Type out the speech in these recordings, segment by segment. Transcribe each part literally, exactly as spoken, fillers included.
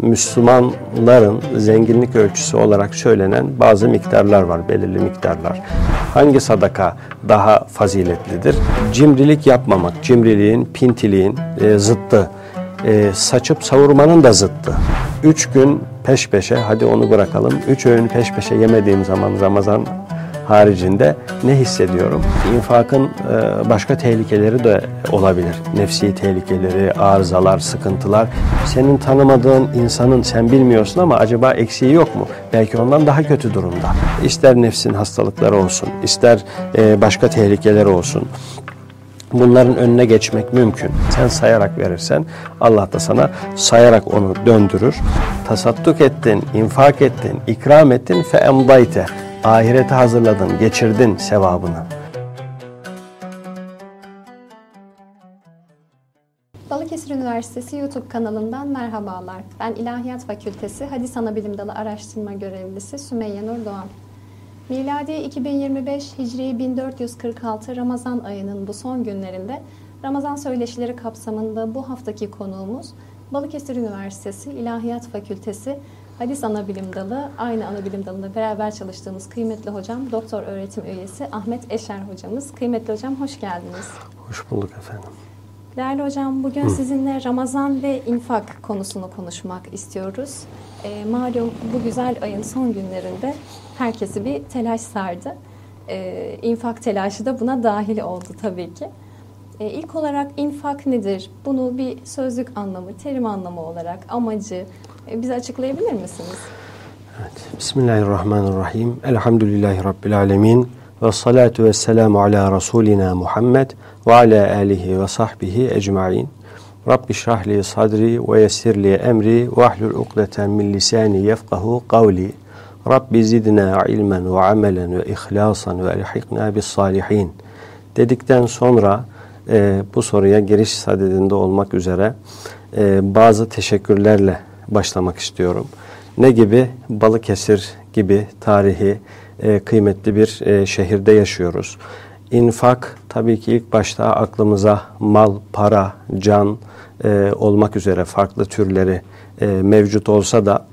Müslümanların zenginlik ölçüsü olarak söylenen bazı miktarlar var, belirli miktarlar. Hangi sadaka daha faziletlidir? Cimrilik yapmamak, cimriliğin, pintiliğin e, zıttı, e, saçıp savurmanın da zıttı. Üç gün peş peşe, hadi onu bırakalım, üç öğün peş peşe yemediğim zaman Ramazan haricinde ne hissediyorum? İnfakın başka tehlikeleri de olabilir. Nefsi tehlikeleri, arızalar, sıkıntılar. Senin tanımadığın insanın sen bilmiyorsun ama acaba eksiği yok mu? Belki ondan daha kötü durumda. İster nefsin hastalıkları olsun, ister başka tehlikeleri olsun. Bunların önüne geçmek mümkün. Sen sayarak verirsen Allah da sana sayarak onu döndürür. Tasadduk ettin, infak ettin, ikram ettin fe emdayte. Ahirete hazırladın, geçirdin sevabını. Balıkesir Üniversitesi YouTube kanalından merhabalar. Ben İlahiyat Fakültesi Hadis Anabilim Dalı Araştırma Görevlisi Sümeyye Nur Doğan. Miladi iki bin yirmi beş, Hicri bin dört yüz kırk altı Ramazan ayının bu son günlerinde Ramazan söyleşileri kapsamında bu haftaki konuğumuz Balıkesir Üniversitesi İlahiyat Fakültesi Hadis Anabilim Dalı, aynı anabilim dalında beraber çalıştığımız kıymetli hocam, doktor öğretim üyesi Ahmet Eşer hocamız. Kıymetli hocam, hoş geldiniz. Hoş bulduk efendim. Değerli hocam, bugün Hı. sizinle Ramazan ve infak konusunu konuşmak istiyoruz. E, malum bu güzel ayın son günlerinde herkesi bir telaş sardı. E, infak telaşı da buna dahil oldu tabii ki. E, ilk olarak infak nedir? Bunu bir sözlük anlamı, terim anlamı olarak, amacı e, bize açıklayabilir misiniz? Evet. Bismillahirrahmanirrahim. Elhamdülillahi Rabbil alemin. Ve salatu ve selamu ala Resulina Muhammed ve ala alihi ve sahbihi ecma'in. Rabbi şrahli sadri ve yessirli emri ve ahlul ukdeten min lisani yefkahu kavli. Rabbi zidna ilmen ve amelen ve ihlasan ve elhikna bis salihin. Dedikten sonra e, bu soruya giriş sadedinde olmak üzere e, bazı teşekkürlerle başlamak istiyorum. Ne gibi? Balıkesir gibi tarihi e, kıymetli bir e, şehirde yaşıyoruz. İnfak tabii ki ilk başta aklımıza mal, para, can e, olmak üzere farklı türleri e, mevcut olsa da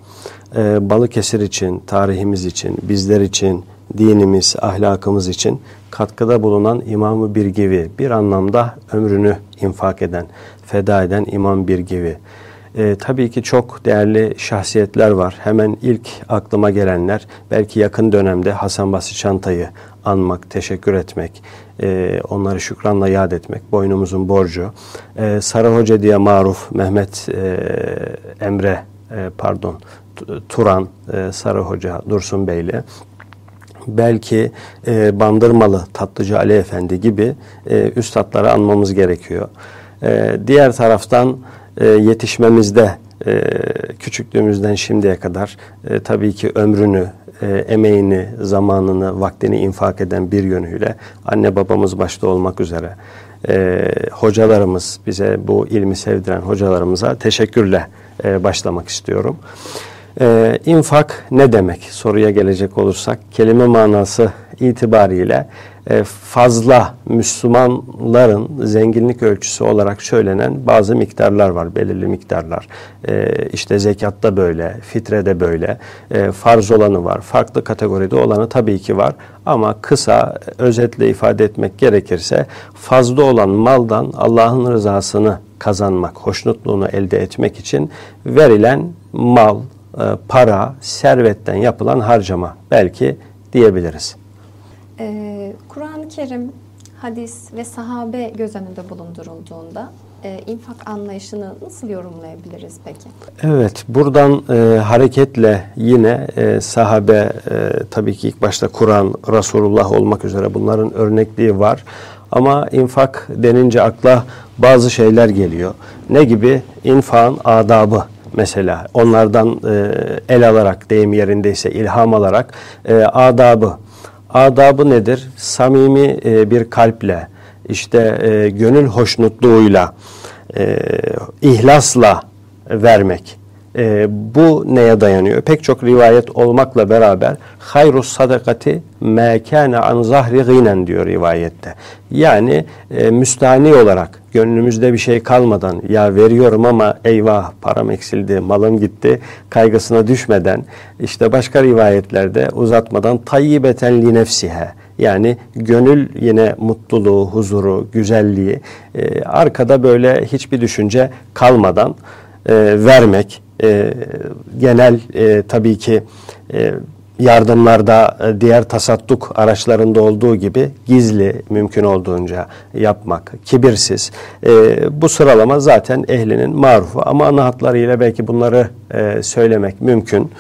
e, Balıkesir için, tarihimiz için, bizler için, dinimiz, ahlakımız için katkıda bulunan İmam-ı Birgivi, bir anlamda ömrünü infak eden, feda eden İmam Birgivi. E, tabii ki çok değerli şahsiyetler var. Hemen ilk aklıma gelenler, belki yakın dönemde Hasan Basri Çantay'ı anmak, teşekkür etmek, e, onları şükranla yad etmek, boynumuzun borcu. E, Sarı Hoca diye maruf Mehmet e, Emre, e, pardon, Turan, e, Sarı Hoca, Dursun Beyli, belki e, Bandırmalı Tatlıcı Ali Efendi gibi e, üstadları anmamız gerekiyor. E, diğer taraftan e, yetişmemizde, e, küçüklüğümüzden şimdiye kadar e, tabii ki ömrünü, e, emeğini, zamanını, vaktini infak eden bir yönüyle anne babamız başta olmak üzere e, hocalarımız, bize bu ilmi sevdiren hocalarımıza teşekkürle e, başlamak istiyorum. Ee, infak ne demek? Soruya gelecek olursak, kelime manası itibariyle e, fazla Müslümanların zenginlik ölçüsü olarak söylenen bazı miktarlar var, belirli miktarlar. E, işte zekatta böyle, fitrede böyle, e, farz olanı var, farklı kategoride olanı tabii ki var. Ama kısa, özetle ifade etmek gerekirse, fazla olan maldan Allah'ın rızasını kazanmak, hoşnutluğunu elde etmek için verilen mal, para, servetten yapılan harcama belki diyebiliriz. Ee, Kur'an-ı Kerim, hadis ve sahabe göz önünde bulundurulduğunda e, infak anlayışını nasıl yorumlayabiliriz peki? Evet, buradan e, hareketle yine e, sahabe, e, tabii ki ilk başta Kur'an, Resulullah olmak üzere bunların örnekliği var. Ama infak denince akla bazı şeyler geliyor. Ne gibi? İnfakın adabı. Mesela onlardan e, el alarak, deyim yerindeyse ilham alarak e, adabı. Adabı nedir? Samimi e, bir kalple, işte e, gönül hoşnutluğuyla, e, ihlasla vermek. E, bu neye dayanıyor? Pek çok rivayet olmakla beraber hayrus sadakati mâ kâne an zahri gînen diyor rivayette. Yani e, müstahni olarak gönlümüzde bir şey kalmadan ya veriyorum ama eyvah param eksildi, malım gitti kaygısına düşmeden, işte başka rivayetlerde uzatmadan tayyibeten li nefsihe, yani gönül yine mutluluğu, huzuru, güzelliği e, arkada böyle hiçbir düşünce kalmadan e, vermek. E, genel e, tabii ki e, yardımlarda e, diğer tasadduk araçlarında olduğu gibi gizli mümkün olduğunca yapmak, kibirsiz. E, bu sıralama zaten ehlinin marufu ama ana hatlarıyla belki bunları e, söylemek mümkün.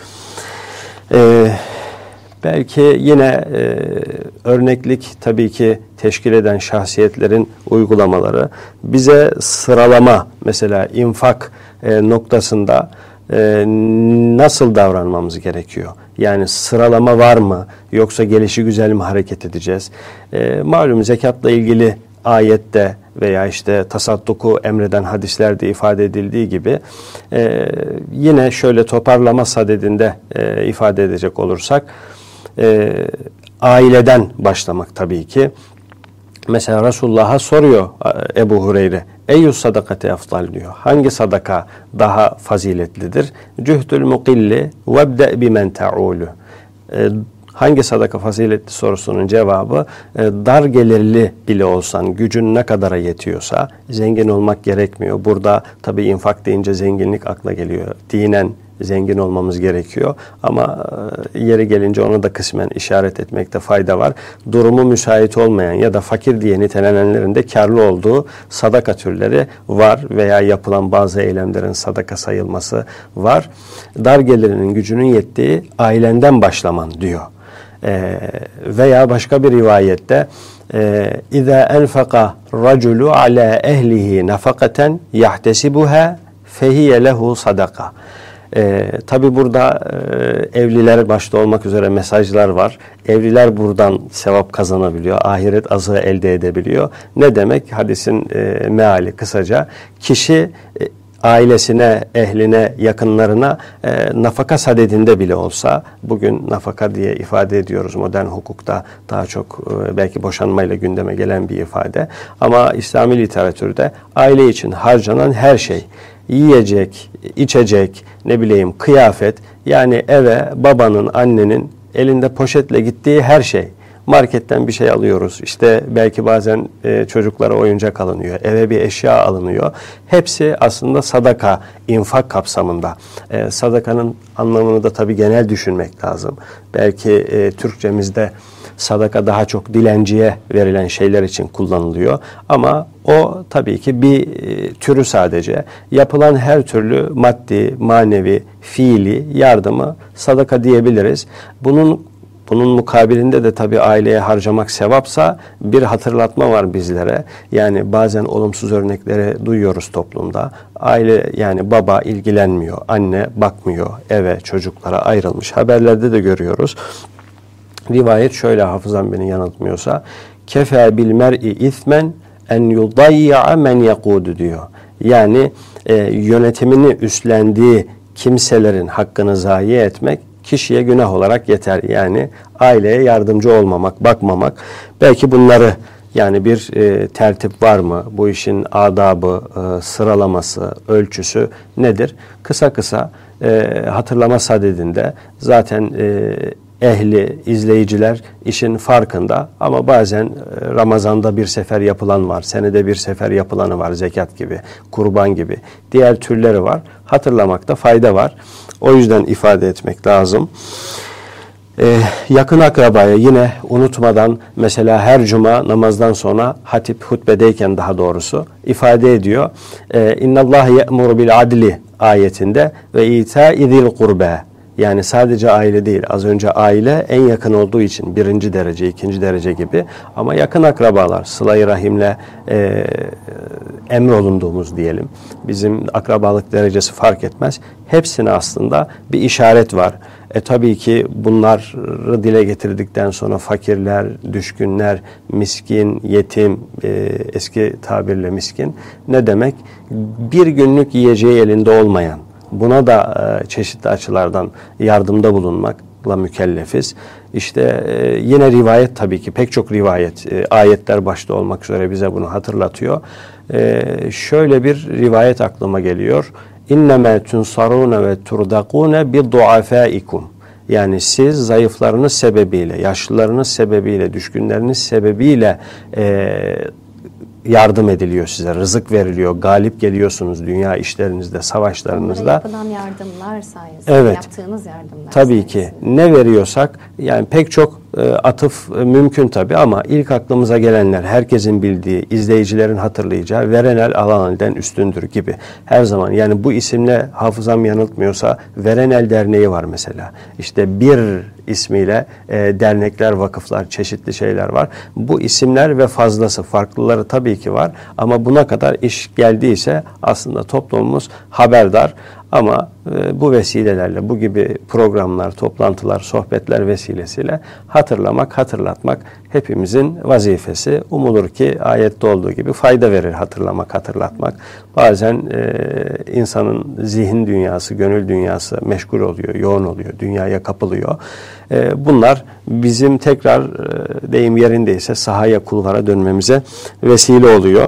E, belki yine e, örneklik tabii ki teşkil eden şahsiyetlerin uygulamaları bize sıralama, mesela infak e, noktasında e, nasıl davranmamız gerekiyor? Yani sıralama var mı? Yoksa gelişigüzel mi hareket edeceğiz? E, malum zekatla ilgili ayette veya işte tasadduku emreden hadislerde ifade edildiği gibi e, yine şöyle toparlama sadedinde e, ifade edecek olursak e, aileden başlamak tabii ki. Mesela Resulullah'a soruyor Ebu Hureyre, eyyus sadakati efdal diyor. Hangi sadaka daha faziletlidir? Cühdül mukilli vebde bimen ta'ulu. Hangi sadaka faziletli sorusunun cevabı, dar gelirli bile olsan, gücün ne kadara yetiyorsa, zengin olmak gerekmiyor. Burada tabii infak deyince zenginlik akla geliyor. Dinen zengin olmamız gerekiyor ama yeri gelince ona da kısmen işaret etmekte fayda var. Durumu müsait olmayan ya da fakir diye nitelenenlerin de karlı olduğu sadaka türleri var veya yapılan bazı eylemlerin sadaka sayılması var. Dar gelirinin gücünün yettiği ailenden başlaman diyor. Ee, veya başka bir rivayette اِذَا أَنْفَقَ رَجُلُ عَلَى اَهْلِهِ نَفَقَةً يَحْتَسِبُهَا فَهِيَ لَهُ صَدَقَةً. Ee, tabi burada e, evliler başta olmak üzere mesajlar var. Evliler buradan sevap kazanabiliyor. Ahiret azığı elde edebiliyor. Ne demek? Hadisin e, meali kısaca. Kişi e, ailesine, ehline, yakınlarına e, nafaka sadedinde bile olsa, bugün nafaka diye ifade ediyoruz modern hukukta, daha çok e, belki boşanmayla gündeme gelen bir ifade. Ama İslami literatürde aile için harcanan her şey, yiyecek, içecek, ne bileyim kıyafet, yani eve babanın, annenin elinde poşetle gittiği her şey. Marketten bir şey alıyoruz. İşte belki bazen e, çocuklara oyuncak alınıyor. Eve bir eşya alınıyor. Hepsi aslında sadaka, infak kapsamında. E, sadakanın anlamını da tabii genel düşünmek lazım. Belki e, Türkçemizde sadaka daha çok dilenciye verilen şeyler için kullanılıyor. Ama o tabii ki bir e, türü sadece. Yapılan her türlü maddi, manevi, fiili yardımı sadaka diyebiliriz. Bunun Bunun mukabilinde de tabii aileye harcamak sevapsa bir hatırlatma var bizlere. Yani bazen olumsuz örnekleri duyuyoruz toplumda. Aile, yani baba ilgilenmiyor, anne bakmıyor, eve, çocuklara ayrılmış. Haberlerde de görüyoruz. Rivayet şöyle, hafızam beni yanıltmıyorsa, kefe bil mer'i ismen en yudayya men yakudu diyor. Yani e, yönetimini üstlendiği kimselerin hakkını zayi etmek kişiye günah olarak yeter. Yani aileye yardımcı olmamak, bakmamak. Belki bunları, yani bir e, tertip var mı? Bu işin adabı, e, sıralaması, ölçüsü nedir? Kısa kısa e, hatırlama sadedinde zaten e, ehli, izleyiciler işin farkında ama bazen e, Ramazan'da bir sefer yapılan var, senede bir sefer yapılanı var, zekat gibi, kurban gibi, diğer türleri var. Hatırlamakta fayda var. O yüzden ifade etmek lazım. Ee, yakın akrabaya yine unutmadan, mesela her cuma namazdan sonra hatip hutbedeyken daha doğrusu ifade ediyor. Ee, İnnallâhe ye'muru bil adli ayetinde ve itâ izil kurbe. Yani sadece aile değil. Az önce aile en yakın olduğu için birinci derece, ikinci derece gibi. Ama yakın akrabalar, sıla-i rahimle e, emrolunduğumuz diyelim. Bizim akrabalık derecesi fark etmez. Hepsine aslında bir işaret var. E tabii ki bunları dile getirdikten sonra fakirler, düşkünler, miskin, yetim, e, eski tabirle miskin ne demek? Bir günlük yiyeceği elinde olmayan, Buna da e, çeşitli açılardan yardımda bulunmakla mükellefiz. İşte e, yine rivayet tabii ki pek çok rivayet, e, ayetler başta olmak üzere bize bunu hatırlatıyor. E, şöyle bir rivayet aklıma geliyor. İnnemâ tunsarûne ve turdakûne bi duafâikum. Yani siz zayıflarınız sebebiyle, yaşlılarınız sebebiyle, düşkünleriniz sebebiyle e, yardım ediliyor size, rızık veriliyor, galip geliyorsunuz dünya işlerinizde, savaşlarınızda. Onlara yapılan yardımlar sayesinde, evet, yaptığınız yardımlar tabii sayesinde. ki ne veriyorsak, yani pek çok e, atıf e, mümkün tabii ama ilk aklımıza gelenler, herkesin bildiği, izleyicilerin hatırlayacağı veren el alan elden üstündür gibi. Her zaman, yani bu isimle hafızam yanıltmıyorsa Veren El Derneği var mesela. İşte bir ismiyle e, dernekler, vakıflar, çeşitli şeyler var. Bu isimler ve fazlası, farklıları tabii ki var ama buna kadar iş geldiyse aslında toplumumuz haberdar. Ama e, bu vesilelerle, bu gibi programlar, toplantılar, sohbetler vesilesiyle hatırlamak, hatırlatmak hepimizin vazifesi. Umulur ki ayette olduğu gibi fayda verir hatırlamak, hatırlatmak. Bazen e, insanın zihin dünyası, gönül dünyası meşgul oluyor, yoğun oluyor, dünyaya kapılıyor. E, bunlar bizim tekrar e, deyim yerindeyse sahaya, kulvara dönmemize vesile oluyor.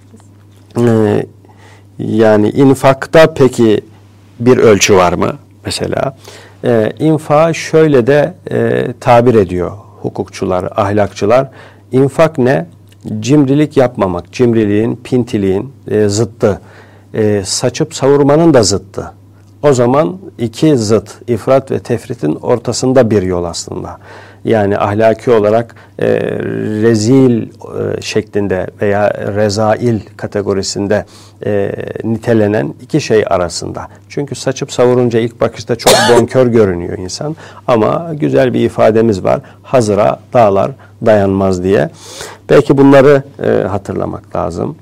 E, yani infakta peki bir ölçü var mı? Mesela e, infak şöyle de e, tabir ediyor hukukçular, ahlakçılar. İnfak ne? Cimrilik yapmamak, cimriliğin, pintiliğin e, zıttı. E, saçıp savurmanın da zıttı. O zaman iki zıt, ifrat ve tefritin ortasında bir yol aslında. Yani ahlaki olarak e, rezil e, şeklinde veya rezail kategorisinde e, nitelenen iki şey arasında. Çünkü saçıp savurunca ilk bakışta çok bonkör görünüyor insan. Ama güzel bir ifademiz var. Hazıra dağlar dayanmaz diye. Belki bunları e, hatırlamak lazım.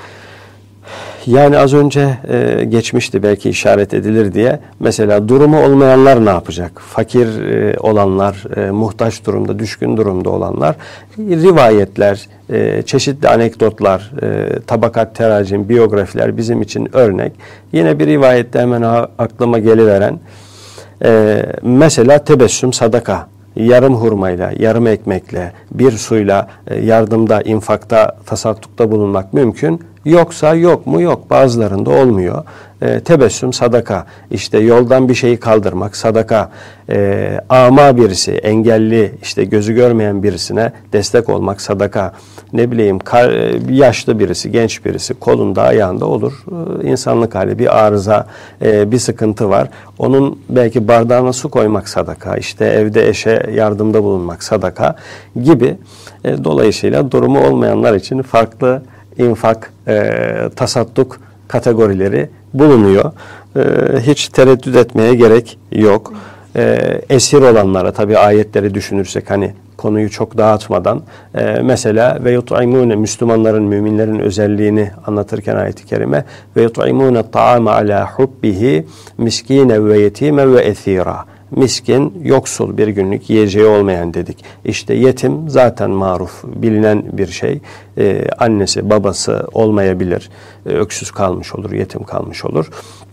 Yani az önce e, geçmişti, belki işaret edilir diye. Mesela durumu olmayanlar ne yapacak? Fakir e, olanlar, e, muhtaç durumda, düşkün durumda olanlar, rivayetler, e, çeşitli anekdotlar, e, tabakat, teracim, biyografiler bizim için örnek. Yine bir rivayette hemen aklıma geliveren, e, mesela tebessüm sadaka. Yarım hurmayla, yarım ekmekle, bir suyla e, yardımda, infakta, tasaddukta bulunmak mümkün. Yoksa yok mu? Yok. Bazılarında olmuyor. E, tebessüm sadaka. İşte yoldan bir şeyi kaldırmak sadaka. E, ama birisi, engelli, işte gözü görmeyen birisine destek olmak sadaka. Ne bileyim, kar, yaşlı birisi, genç birisi kolunda, ayağında olur. E, insanlık hali, bir arıza, e, bir sıkıntı var. Onun belki bardağına su koymak sadaka. İşte evde eşe yardımda bulunmak sadaka gibi. E, dolayısıyla durumu olmayanlar için farklı infak, e, tasadduk kategorileri bulunuyor. E, hiç tereddüt etmeye gerek yok. E, esir olanlara tabii ayetleri düşünürsek, hani konuyu çok dağıtmadan, e, mesela ve yut'imune, Müslümanların, müminlerin özelliğini anlatırken ayet-i kerime, ve yut'imune ta'ame ala hubbihi miskine ve yetime ve esira. Miskin, yoksul, bir günlük yiyeceği olmayan dedik. İşte yetim zaten maruf, bilinen bir şey. Ee, annesi, babası olmayabilir. Ee, öksüz kalmış olur, yetim kalmış olur.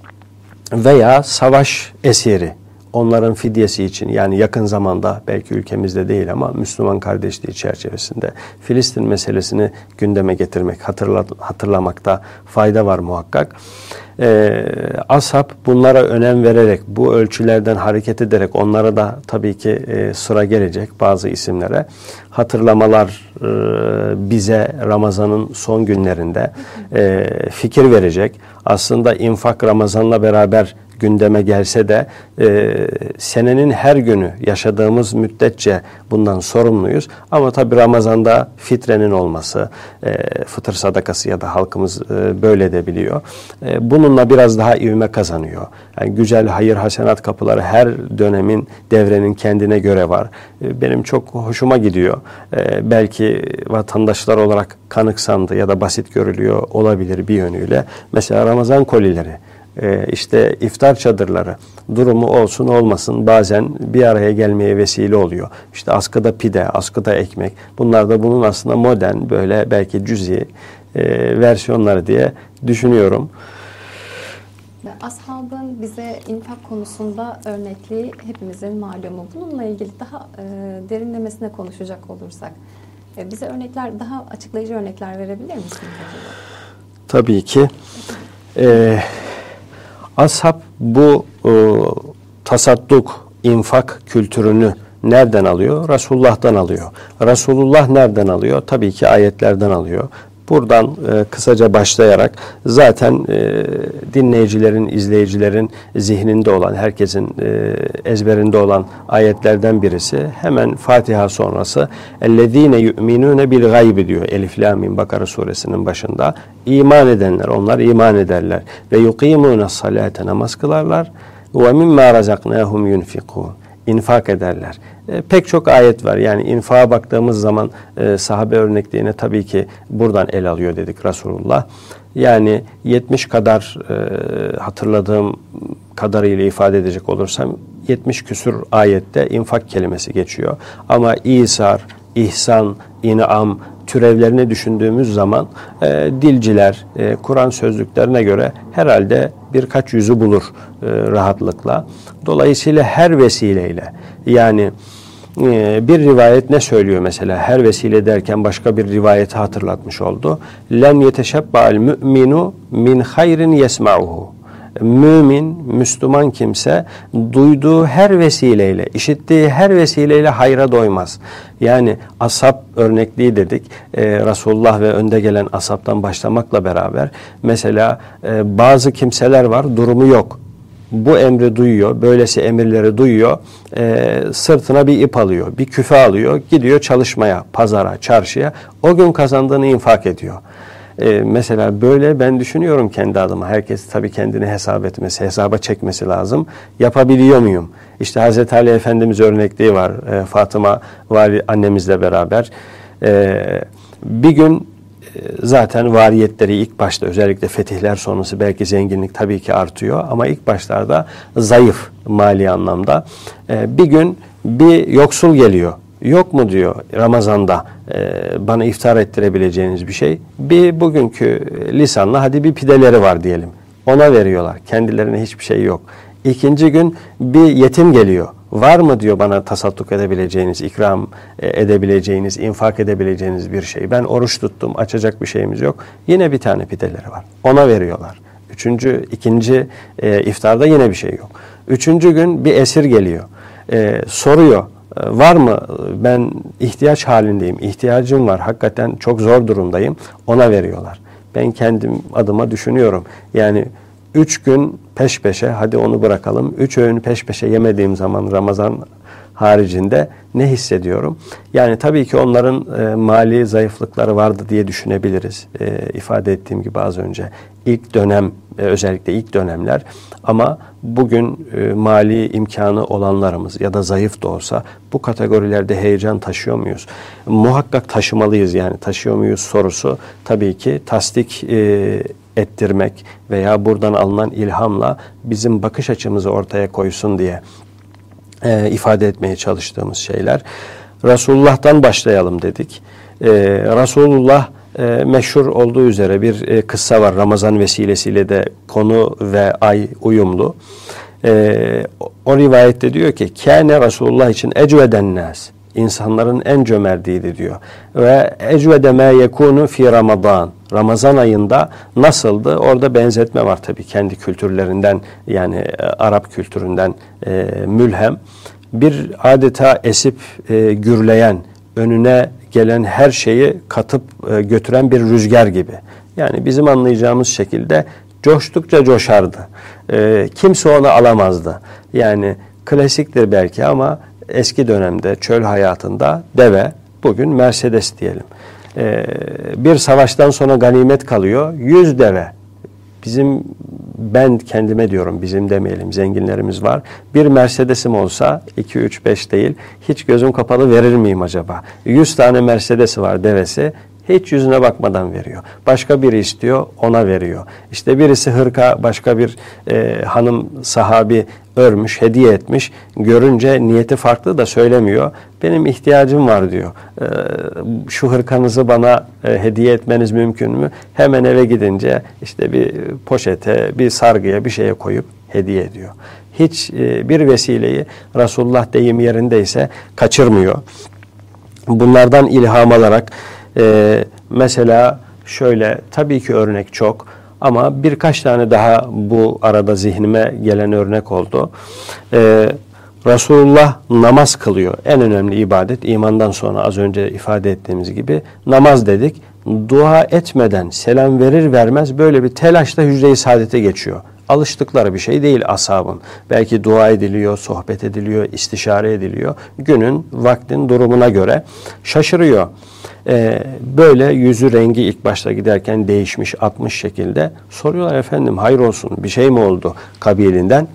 Veya savaş esiri. Onların fidyesi için, yani yakın zamanda, belki ülkemizde değil ama Müslüman kardeşliği çerçevesinde Filistin meselesini gündeme getirmek, hatırla, hatırlamakta fayda var muhakkak. Ee, ashab bunlara önem vererek, bu ölçülerden hareket ederek, onlara da tabii ki e, sıra gelecek bazı isimlere hatırlamalar e, bize Ramazan'ın son günlerinde e, fikir verecek. Aslında infak Ramazan'la beraber gündeme gelse de e, senenin her günü yaşadığımız müddetçe bundan sorumluyuz. Ama tabi Ramazan'da fitrenin olması, e, fıtır sadakası ya da halkımız e, böyle de biliyor. E, bununla biraz daha ivme kazanıyor. Yani güzel hayır hasenat kapıları her dönemin, devrenin kendine göre var. E, benim çok hoşuma gidiyor. E, belki vatandaşlar olarak kanıksandı ya da basit görülüyor olabilir bir yönüyle. Mesela Ramazan kolileri, Ee, işte iftar çadırları, durumu olsun olmasın bazen bir araya gelmeye vesile oluyor. İşte askıda pide, askıda ekmek. Bunlar da bunun aslında modern, böyle belki cüzi e, versiyonları diye düşünüyorum. Ve ashabın bize infak konusunda örnekliği hepimizin malumu. Bununla ilgili daha e, derinlemesine konuşacak olursak e, bize örnekler, daha açıklayıcı örnekler verebilir misiniz acaba? Tabii ki. Ee, ashab bu e, tasadduk, infak kültürünü nereden alıyor? Resulullah'tan alıyor. Resulullah nereden alıyor? Tabii ki ayetlerden alıyor. Buradan e, kısaca başlayarak zaten e, dinleyicilerin, izleyicilerin zihninde olan, herkesin e, ezberinde olan ayetlerden birisi. Hemen Fatiha sonrası اَلَّذ۪ينَ يُؤْمِنُونَ بِالْغَيْبِ diyor Elif Lam Mim Bakara suresinin başında. İman edenler, onlar iman ederler. Ve يُقِيمُونَ الصَّلَاةَ namaz kılarlar. وَمِمَّا رَزَقْنَاهُمْ يُنْفِقُونَ infak ederler. E, pek çok ayet var. Yani infağa baktığımız zaman e, sahabe örnekliğine tabii ki buradan el alıyor dedik Resulullah. Yani yetmiş kadar e, hatırladığım kadarıyla ifade edecek olursam yetmiş küsur ayette infak kelimesi geçiyor. Ama İsar, İhsan, İn'am türevlerini düşündüğümüz zaman e, dilciler e, Kur'an sözlüklerine göre herhalde birkaç yüzü bulur e, rahatlıkla. Dolayısıyla her vesileyle, yani e, bir rivayet ne söylüyor mesela? Her vesile derken başka bir rivayeti hatırlatmış oldu. Len yeteşebba'al mü'minu min hayrin yesma'uhu. Mümin, Müslüman kimse duyduğu her vesileyle, işittiği her vesileyle hayra doymaz. Yani ashab örnekliği dedik. Ee, Resulullah ve önde gelen ashabtan başlamakla beraber mesela e, bazı kimseler var, durumu yok. Bu emri duyuyor, böylesi emirleri duyuyor, e, sırtına bir ip alıyor, bir küfe alıyor, gidiyor çalışmaya, pazara, çarşıya. O gün kazandığını infak ediyor. Ee, mesela böyle ben düşünüyorum kendi adıma. Herkes tabii kendini hesap etmesi, hesaba çekmesi lazım. Yapabiliyor muyum? İşte Hazreti Ali Efendimiz örnekliği var. Ee, Fatıma Vali annemizle beraber. Ee, bir gün e, zaten variyetleri ilk başta özellikle fetihler sonrası belki zenginlik tabii ki artıyor. Ama ilk başlarda zayıf mali anlamda. Ee, bir gün bir yoksul geliyor. Yok mu diyor Ramazan'da e, bana iftar ettirebileceğiniz bir şey. Bir bugünkü lisanla hadi bir pideleri var diyelim. Ona veriyorlar. Kendilerine hiçbir şey yok. İkinci gün bir yetim geliyor. Var mı diyor bana tasadduk edebileceğiniz, ikram edebileceğiniz, infak edebileceğiniz bir şey. Ben oruç tuttum, açacak bir şeyimiz yok. Yine bir tane pideleri var. Ona veriyorlar. Üçüncü, ikinci e, iftarda yine bir şey yok. Üçüncü gün bir esir geliyor. E, soruyor. Var mı? Ben ihtiyaç halindeyim. İhtiyacım var. Hakikaten çok zor durumdayım. Ona veriyorlar. Ben kendim adıma düşünüyorum. Yani üç gün peş peşe, hadi onu bırakalım. Üç öğün peş peşe yemediğim zaman Ramazan haricinde ne hissediyorum? Yani tabii ki onların e, mali zayıflıkları vardı diye düşünebiliriz. E, ifade ettiğim gibi az önce. İlk dönem, e, özellikle ilk dönemler. Ama bugün e, mali imkanı olanlarımız ya da zayıf da olsa bu kategorilerde heyecan taşıyor muyuz? Muhakkak taşımalıyız, yani taşıyor muyuz sorusu tabii ki tasdik e, ettirmek veya buradan alınan ilhamla bizim bakış açımızı ortaya koysun diye e, ifade etmeye çalıştığımız şeyler. Resulullah'tan başlayalım dedik. E, Resulullah e, meşhur olduğu üzere bir e, kıssa var. Ramazan vesilesiyle de konu ve ay uyumlu. E, o, o rivayette diyor ki kâne Resulullah için ecveden nâs. İnsanların en cömertiydi diyor. Ve ecvede mâ yekûnü fî Ramazan. Ramazan ayında nasıldı? Orada benzetme var tabii kendi kültürlerinden, yani e, Arap kültüründen e, mülhem. Bir adeta esip e, gürleyen, önüne gelen her şeyi katıp e, götüren bir rüzgar gibi. Yani bizim anlayacağımız şekilde coştukça coşardı. E, kimse onu alamazdı. Yani klasiktir belki ama eski dönemde çöl hayatında deve, bugün Mercedes diyelim. Ee, bir savaştan sonra ganimet kalıyor, yüz deve. Bizim, ben kendime diyorum, bizim demeyelim, zenginlerimiz var. Bir Mercedes'im olsa, iki, üç, beş değil, hiç gözüm kapalı verir miyim acaba? Yüz tane Mercedes'i var, devesi. Hiç yüzüne bakmadan veriyor. Başka biri istiyor, ona veriyor. İşte birisi hırka, başka bir e, hanım sahabi örmüş, hediye etmiş. Görünce niyeti farklı da söylemiyor. Benim ihtiyacım var diyor. E, şu hırkanızı bana e, hediye etmeniz mümkün mü? Hemen eve gidince işte bir poşete, bir sargıya, bir şeye koyup hediye ediyor. Hiç e, bir vesileyi Resulullah deyim yerindeyse kaçırmıyor. Bunlardan ilham alarak e, mesela şöyle, tabii ki örnek çok ama birkaç tane daha bu arada zihnime gelen örnek oldu. E, Resulullah namaz kılıyor. En önemli ibadet imandan sonra az önce ifade ettiğimiz gibi namaz dedik. Dua etmeden selam verir vermez böyle bir telaşla hücre-i saadete geçiyor. Alıştıkları bir şey değil ashabın. Belki dua ediliyor, sohbet ediliyor, istişare ediliyor. Günün, vaktin durumuna göre şaşırıyor. Ee, böyle yüzü rengi ilk başta giderken değişmiş, atmış şekilde soruyorlar, efendim hayır olsun, bir şey mi oldu kabilinden?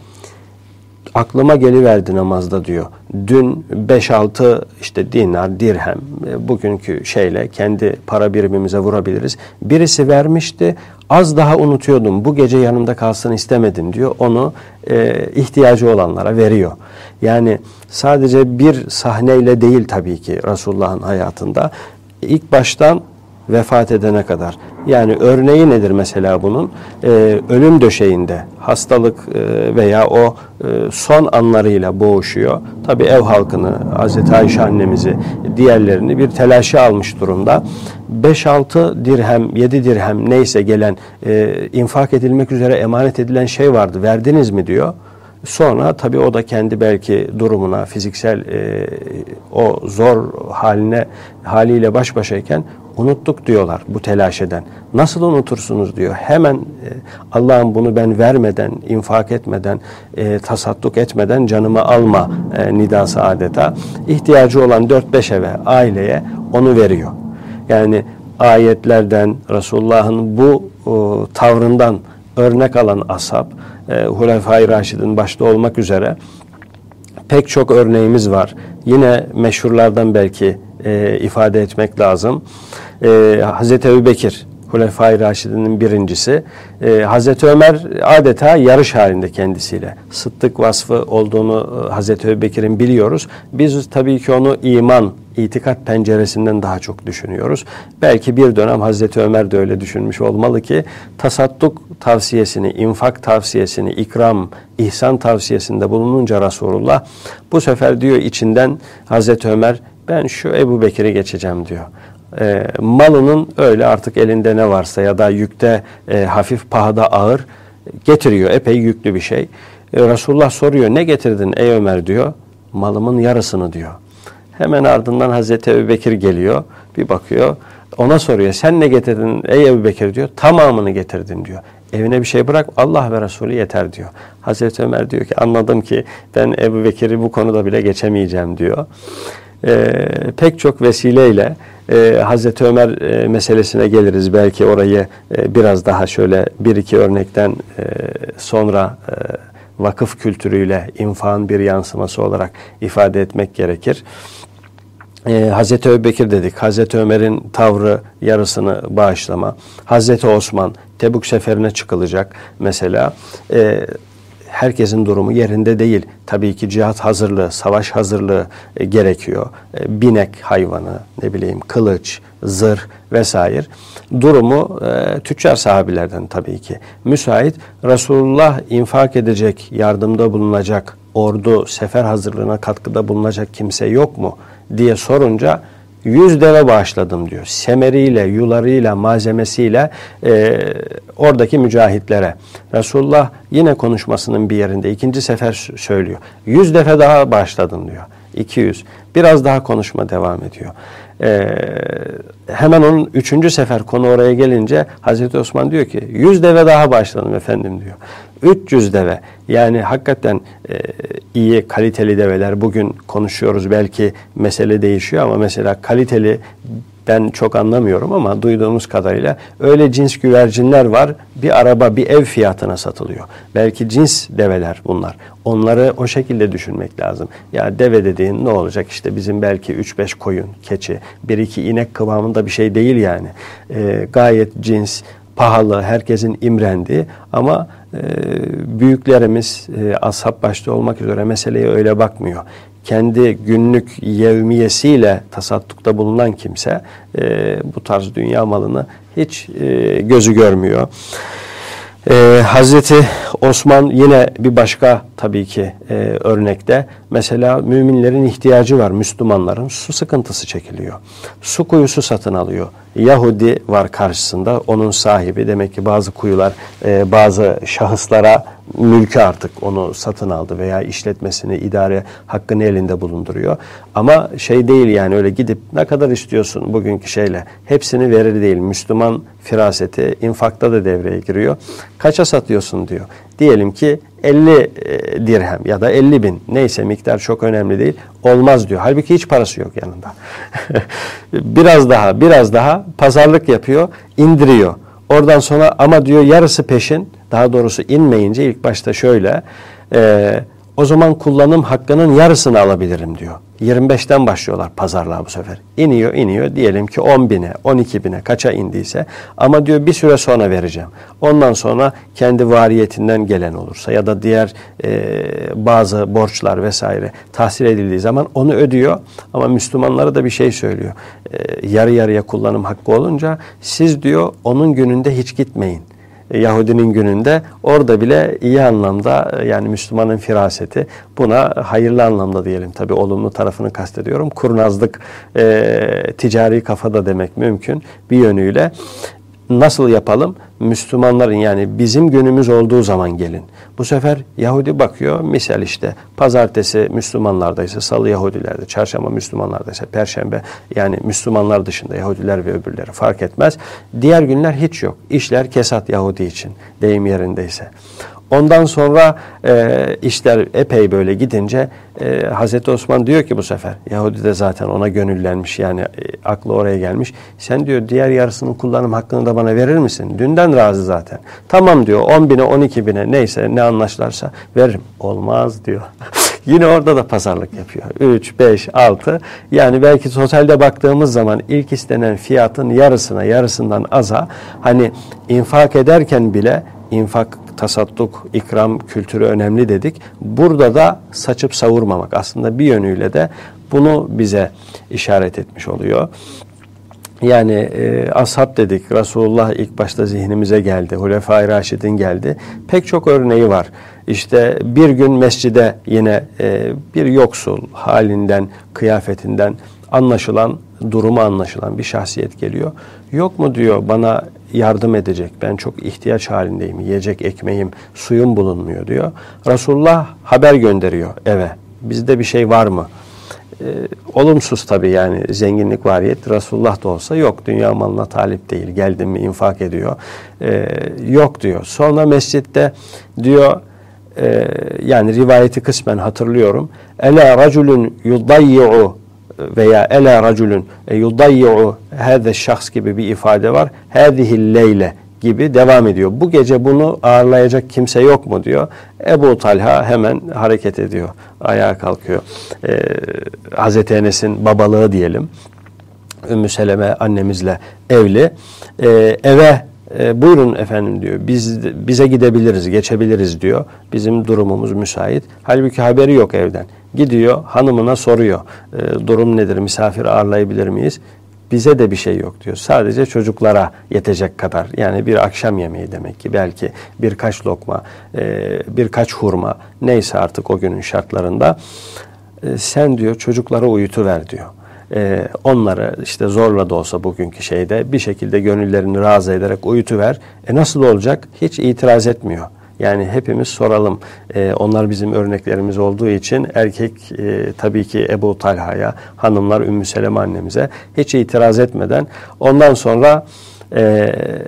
Aklıma geliverdi namazda diyor. Dün beş altı işte dinar, dirhem, bugünkü şeyle kendi para birimimize vurabiliriz. Birisi vermişti, az daha unutuyordum, bu gece yanımda kalsın istemedim diyor. Onu e, ihtiyacı olanlara veriyor. Yani sadece bir sahneyle değil tabii ki Resulullah'ın hayatında. İlk baştan vefat edene kadar. Yani örneği nedir mesela bunun? Ee, ölüm döşeğinde hastalık e, veya o e, son anlarıyla boğuşuyor. Tabii ev halkını, Hazreti Ayşe annemizi, diğerlerini bir telaşa almış durumda. beş altı dirhem, yedi dirhem neyse gelen e, infak edilmek üzere emanet edilen şey vardı. Verdiniz mi diyor. Sonra tabii o da kendi belki durumuna, fiziksel e, o zor haline haliyle baş başayken unuttuk diyorlar bu telaş eden. Nasıl unutursunuz diyor. Hemen e, Allah'ım bunu ben vermeden, infak etmeden, e, tasadduk etmeden canımı alma e, nidası adeta. İhtiyacı olan dört beş eve, aileye onu veriyor. Yani ayetlerden, Resulullah'ın bu o, tavrından örnek alan ashab, e, Hulefai Raşid'in başta olmak üzere pek çok örneğimiz var. Yine meşhurlardan belki e, ifade etmek lazım. E, Hazreti Ebubekir, Hulefai Raşid'in birincisi. E, Hazreti Ömer adeta yarış halinde kendisiyle. Sıddık vasfı olduğunu Hazreti Ebubekir'in biliyoruz. Biz tabii ki onu iman, itikat penceresinden daha çok düşünüyoruz. Belki bir dönem Hazreti Ömer de öyle düşünmüş olmalı ki tasadduk tavsiyesini, infak tavsiyesini, ikram, ihsan tavsiyesinde bulununca Resulullah bu sefer diyor içinden Hazreti Ömer, ben şu Ebubekir'i geçeceğim diyor. E, malının öyle artık elinde ne varsa ya da yükte e, hafif, pahada ağır getiriyor. Epey yüklü bir şey. E, Resulullah soruyor, ne getirdin ey Ömer diyor. Malımın yarısını diyor. Hemen ardından Hazreti Ebubekir geliyor. Bir bakıyor. Ona soruyor, sen ne getirdin ey Ebubekir diyor. Tamamını getirdim diyor. Evine bir şey bırak, Allah ve Resulü yeter diyor. Hazreti Ömer diyor ki anladım ki ben Ebubekir'i bu konuda bile geçemeyeceğim diyor. Ee, pek çok vesileyle e, Hazreti Ömer e, meselesine geliriz. Belki orayı e, biraz daha şöyle bir iki örnekten e, sonra e, vakıf kültürüyle infakın bir yansıması olarak ifade etmek gerekir. Ee, Hazreti Ebubekir dedik. Hazreti Ömer'in tavrı yarısını bağışlama. Hazreti Osman Tebuk seferine çıkılacak mesela. Ee, herkesin durumu yerinde değil. Tabii ki cihat hazırlığı, savaş hazırlığı e, gerekiyor. E, binek hayvanı, ne bileyim kılıç, zırh vesaire. Durumu e, tüccar sahabilerden tabii ki müsait. Resulullah infak edecek, yardımda bulunacak, ordu, sefer hazırlığına katkıda bulunacak kimse yok mu diye sorunca yüz deve bağışladım diyor. Semeriyle, yularıyla, malzemesiyle e, oradaki mücahitlere. Resulullah yine konuşmasının bir yerinde ikinci sefer söylüyor. Yüz defa daha bağışladım diyor. iki yüz. Biraz daha konuşma devam ediyor. Ee, hemen onun üçüncü sefer konu oraya gelince Hazreti Osman diyor ki yüz deve daha bağışladım efendim diyor. üç yüz deve. Yani hakikaten e, iyi, kaliteli develer bugün konuşuyoruz. Belki mesele değişiyor ama mesela kaliteli ben çok anlamıyorum ama duyduğumuz kadarıyla öyle cins güvercinler var. Bir araba, bir ev fiyatına satılıyor. Belki cins develer bunlar. Onları o şekilde düşünmek lazım. Ya deve dediğin ne olacak? İşte bizim belki üç beş koyun, keçi, bir iki inek kıvamında bir şey değil yani. Ee, gayet cins, pahalı, herkesin imrendiği ama e, büyüklerimiz, e, ashab başta olmak üzere meseleye öyle bakmıyor. Kendi günlük yevmiyesiyle tasaddukta bulunan kimse e, bu tarz dünya malını hiç e, gözü görmüyor. Ee, Hazreti Osman yine bir başka tabii ki e, örnekte mesela müminlerin ihtiyacı var, Müslümanların su sıkıntısı çekiliyor. Su kuyusu satın alıyor. Yahudi var karşısında, onun sahibi, demek ki bazı kuyular e, bazı şahıslara mülkü artık onu satın aldı veya işletmesini, idare hakkını elinde bulunduruyor. Ama şey değil yani öyle gidip ne kadar istiyorsun bugünkü şeyle hepsini verir değil. Müslüman firaseti infakta da devreye giriyor. Kaça satıyorsun diyor. Diyelim ki elli dirhem ya da elli bin, neyse miktar çok önemli değil. Olmaz diyor. Halbuki hiç parası yok yanında. biraz daha biraz daha pazarlık yapıyor, indiriyor. Oradan sonra ama diyor yarısı peşin, daha doğrusu inmeyince ilk başta şöyle e, o zaman kullanım hakkının yarısını alabilirim diyor. yirmi beşten başlıyorlar pazarlığa bu sefer. İniyor iniyor diyelim ki on bine, on iki bine kaça indiyse ama diyor bir süre sonra vereceğim. Ondan sonra kendi variyetinden gelen olursa ya da diğer e, bazı borçlar vesaire tahsil edildiği zaman onu ödüyor. Ama Müslümanlara da bir şey söylüyor. E, yarı yarıya kullanım hakkı olunca siz diyor onun gününde hiç gitmeyin. Yahudinin gününde orada bile iyi anlamda yani Müslümanın firaseti buna hayırlı anlamda diyelim tabii olumlu tarafını kastediyorum. Kurnazlık e, ticari kafada demek mümkün bir yönüyle. Nasıl yapalım? Müslümanların yani bizim günümüz olduğu zaman gelin. Bu sefer Yahudi bakıyor misal işte pazartesi Müslümanlardaysa salı Yahudilerde, çarşamba Müslümanlardaysa perşembe yani Müslümanlar dışında Yahudiler ve öbürleri fark etmez. Diğer günler hiç yok. İşler kesat Yahudi için deyim yerindeyse. Ondan sonra e, işler epey böyle gidince e, Hazreti Osman diyor ki bu sefer Yahudi de zaten ona gönüllenmiş yani e, aklı oraya gelmiş. Sen diyor diğer yarısının kullanım hakkını da bana verir misin? Dünden razı zaten. Tamam diyor on bine on iki bine neyse ne anlaşlarsa veririm. Olmaz diyor. Yine orada da pazarlık yapıyor. üç, beş, altı yani belki totalde baktığımız zaman ilk istenen fiyatın yarısına yarısından aza hani infak ederken bile infak tasadduk, ikram kültürü önemli dedik. Burada da saçıp savurmamak aslında bir yönüyle de bunu bize işaret etmiş oluyor. Yani e, ashab dedik, Resulullah ilk başta zihnimize geldi, Hulefai Raşidin geldi. Pek çok örneği var. İşte bir gün mescide yine e, bir yoksul halinden, kıyafetinden anlaşılan, durumu anlaşılan bir şahsiyet geliyor. Yok mu diyor bana yardım edecek, ben çok ihtiyaç halindeyim, yiyecek ekmeğim, suyum bulunmuyor diyor. Resulullah haber gönderiyor eve, bizde bir şey var mı? Ee, olumsuz tabii yani zenginlik variyet, Resulullah da olsa yok, dünya malına talip değil, geldim mi infak ediyor, ee, yok diyor. Sonra mescitte diyor, e, yani rivayeti kısmen hatırlıyorum, Ela raculun yudayyi'u veya ela raculun yudayyi'u hâze şahs gibi bir ifade var. Hâzihil leyle gibi devam ediyor. Bu gece bunu ağırlayacak kimse yok mu diyor. Ebu Talha hemen hareket ediyor. Ayağa kalkıyor. Ee, Hazreti Enes'in babalığı diyelim. Ümmü Seleme annemizle evli. Ee, eve e, buyurun efendim diyor. Biz bize gidebiliriz, geçebiliriz diyor. Bizim durumumuz müsait. Halbuki haberi yok evden. Gidiyor, hanımına soruyor. E, durum nedir, misafir ağırlayabilir miyiz? Bize de bir şey yok diyor. Sadece çocuklara yetecek kadar. Yani bir akşam yemeği demek ki. Belki birkaç lokma, e, birkaç hurma. Neyse artık o günün şartlarında. E, sen diyor çocuklara uyutuver diyor. E, onları işte zorla da olsa bugünkü şeyde bir şekilde gönüllerini razı ederek uyutuver. E nasıl olacak? Hiç itiraz etmiyor. Yani hepimiz soralım. Ee, onlar bizim örneklerimiz olduğu için erkek e, tabii ki Ebu Talha'ya, hanımlar Ümmü Seleme annemize hiç itiraz etmeden ondan sonra e,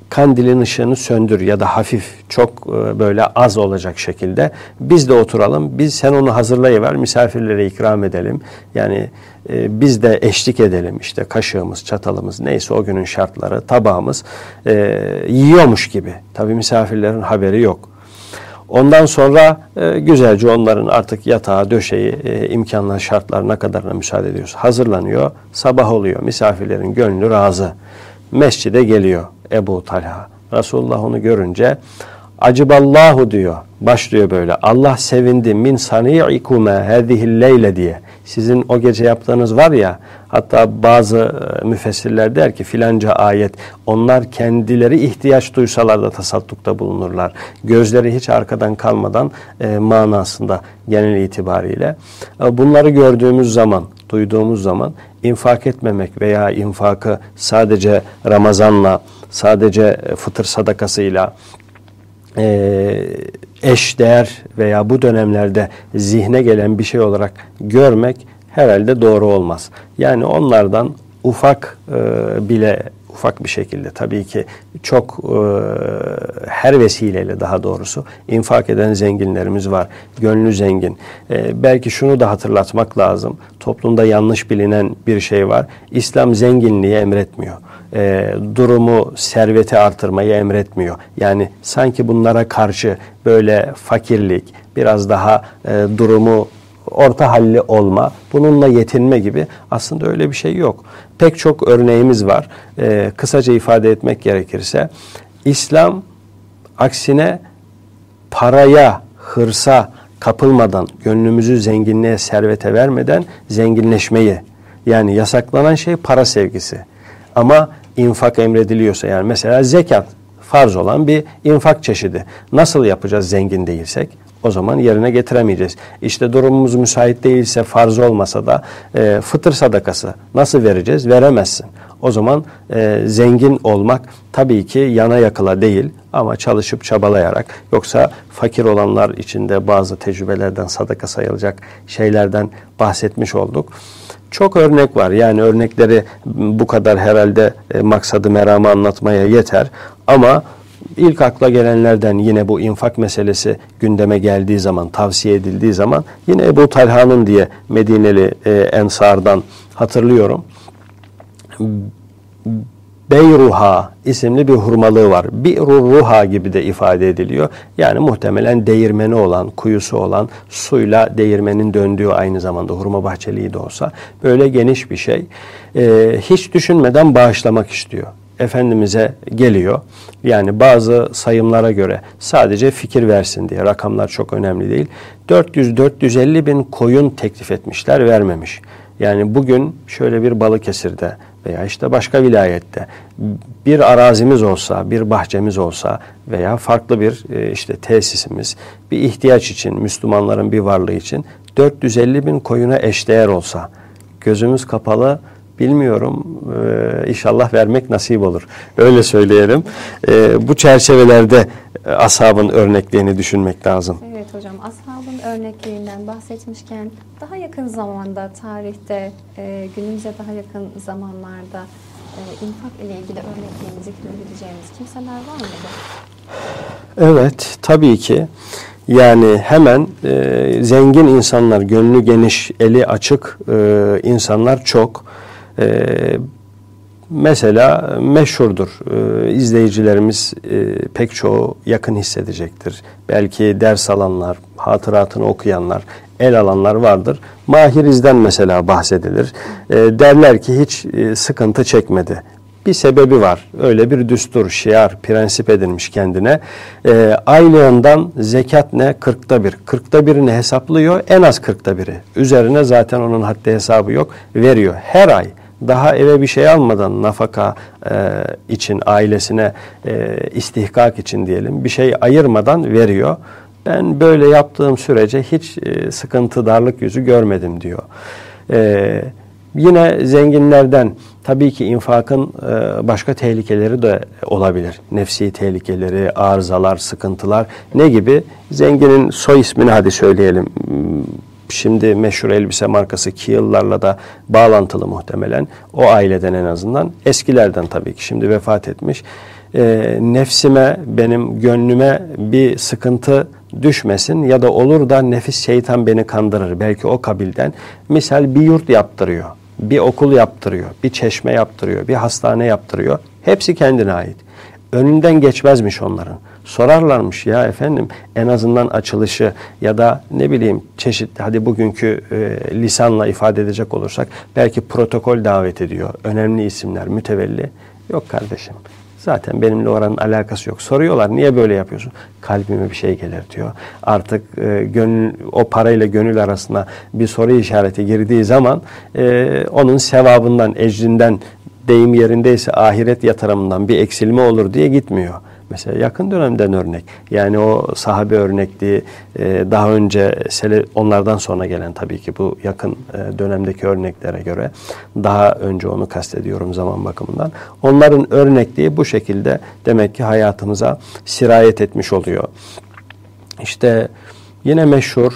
kandilin ışığını söndür ya da hafif, çok böyle az olacak şekilde biz de oturalım, biz sen onu hazırlayıver, misafirlere ikram edelim. Yani e, biz de eşlik edelim, işte kaşığımız, çatalımız neyse o günün şartları, tabağımız e, yiyormuş gibi. Tabii misafirlerin haberi yok. Ondan sonra e, güzelce onların artık yatağı, döşeği, e, imkanlar, şartlar ne kadarına müsaade ediyoruz. Hazırlanıyor, sabah oluyor, misafirlerin gönlü razı. Mescide geliyor Ebu Talha. Resulullah onu görünce aciballahu diyor. Başlıyor böyle. Allah sevindi min sani'ikuma hadihil leyle diye. Sizin o gece yaptığınız var ya, hatta bazı müfessirler der ki filanca ayet, onlar kendileri ihtiyaç duysalar da tasaddukta bulunurlar. Gözleri hiç arkadan kalmadan e, manasında genel itibariyle. E, bunları gördüğümüz zaman, duyduğumuz zaman infak etmemek veya infakı sadece Ramazan'la, sadece fıtır sadakasıyla e, eş değer veya bu dönemlerde zihne gelen bir şey olarak görmek herhalde doğru olmaz. Yani onlardan ufak e, bile ufak bir şekilde tabii ki çok e, her vesileyle daha doğrusu infak eden zenginlerimiz var. Gönlü zengin. E, belki şunu da hatırlatmak lazım. Toplumda yanlış bilinen bir şey var. İslam zenginliği emretmiyor. E, durumu, serveti artırmayı emretmiyor. Yani sanki bunlara karşı böyle fakirlik, biraz daha e, durumu orta halli olma, bununla yetinme gibi aslında öyle bir şey yok. Pek çok örneğimiz var. E, kısaca ifade etmek gerekirse, İslam aksine paraya, hırsa kapılmadan, gönlümüzü zenginliğe, servete vermeden zenginleşmeyi, yani yasaklanan şey para sevgisi. Ama infak emrediliyorsa, yani mesela zekat farz olan bir infak çeşidi. Nasıl yapacağız zengin değilsek? O zaman yerine getiremeyeceğiz. İşte durumumuz müsait değilse, farz olmasa da e, fıtır sadakası nasıl vereceğiz? Veremezsin. O zaman e, zengin olmak tabii ki yana yakıla değil ama çalışıp çabalayarak, yoksa fakir olanlar içinde bazı tecrübelerden, sadaka sayılacak şeylerden bahsetmiş olduk. Çok örnek var. Yani örnekleri bu kadar herhalde e, maksadı meramı anlatmaya yeter. Ama ilk akla gelenlerden yine bu infak meselesi gündeme geldiği zaman, tavsiye edildiği zaman yine Ebu Talha'nın diye Medineli e, Ensar'dan hatırlıyorum. Beyruha isimli bir hurmalığı var. Bi'rurruha gibi de ifade ediliyor. Yani muhtemelen değirmeni olan, kuyusu olan, suyla değirmenin döndüğü, aynı zamanda hurma bahçeliği de olsa böyle geniş bir şey. Ee, hiç düşünmeden bağışlamak istiyor. Efendimiz'e geliyor. Yani bazı sayımlara göre sadece fikir versin diye, rakamlar çok önemli değil. dört yüz dört yüz elli bin koyun teklif etmişler, vermemiş. Yani bugün şöyle bir Balıkesir'de veya işte başka vilayette bir arazimiz olsa, bir bahçemiz olsa veya farklı bir işte tesisimiz, bir ihtiyaç için, Müslümanların bir varlığı için dört yüz elli bin koyuna eşdeğer olsa, gözümüz kapalı, bilmiyorum, ee, inşallah vermek nasip olur. Öyle söyleyelim. Ee, bu çerçevelerde e, ashabın örneklerini düşünmek lazım. Evet hocam, ashabın örneklerinden bahsetmişken daha yakın zamanda, tarihte, e, günümüze daha yakın zamanlarda e, infak ile ilgili örneklerini zikredebileceğimiz kimseler var mıdır? Evet, tabii ki. Yani hemen e, zengin insanlar, gönlü geniş, eli açık e, insanlar çok. Ee, mesela meşhurdur. Ee, izleyicilerimiz e, pek çoğu yakın hissedecektir. Belki ders alanlar, hatıratını okuyanlar, el alanlar vardır. Mahiriz'den mesela bahsedilir. Ee, derler ki hiç e, sıkıntı çekmedi. Bir sebebi var. Öyle bir düstur, şiar, prensip edinmiş kendine. Ee, aylığından zekat ne? Kırkta bir. Kırkta birini hesaplıyor. En az kırkta biri. Üzerine zaten onun haddi hesabı yok. Veriyor. Her ay. Daha eve bir şey almadan nafaka e, için, ailesine e, istihkak için diyelim, bir şey ayırmadan veriyor. Ben böyle yaptığım sürece hiç e, sıkıntı, darlık yüzü görmedim diyor. E, yine zenginlerden tabii ki infakın e, başka tehlikeleri de olabilir. Nefsi tehlikeleri, arızalar, sıkıntılar ne gibi? Zenginin soy ismini hadi söyleyelim. Şimdi meşhur elbise markası Kiyıllarla da bağlantılı muhtemelen. O aileden en azından. Eskilerden tabii ki, şimdi vefat etmiş. e, nefsime, benim gönlüme bir sıkıntı düşmesin ya da olur da nefis şeytan beni kandırır. Belki o kabilden. Misal bir yurt yaptırıyor, bir okul yaptırıyor, bir çeşme yaptırıyor, bir hastane yaptırıyor. Hepsi kendine ait. Önünden geçmezmiş onların. Sorarlarmış, ya efendim en azından açılışı ya da ne bileyim çeşitli, hadi bugünkü e, lisanla ifade edecek olursak belki protokol davet ediyor. Önemli isimler, mütevelli. Yok kardeşim. Zaten benimle oranın alakası yok. Soruyorlar, niye böyle yapıyorsun? Kalbime bir şey gelir diyor. Artık e, gönül, o parayla gönül arasında bir soru işareti girdiği zaman e, onun sevabından, ecrinden, deyim yerindeyse ahiret yatırımından bir eksilme olur diye gitmiyor. Mesela yakın dönemden örnek, yani o sahabe örnekliği daha önce onlardan sonra gelen, tabii ki bu yakın dönemdeki örneklere göre daha önce onu kastediyorum zaman bakımından. Onların örnekliği bu şekilde demek ki hayatımıza sirayet etmiş oluyor. İşte yine meşhur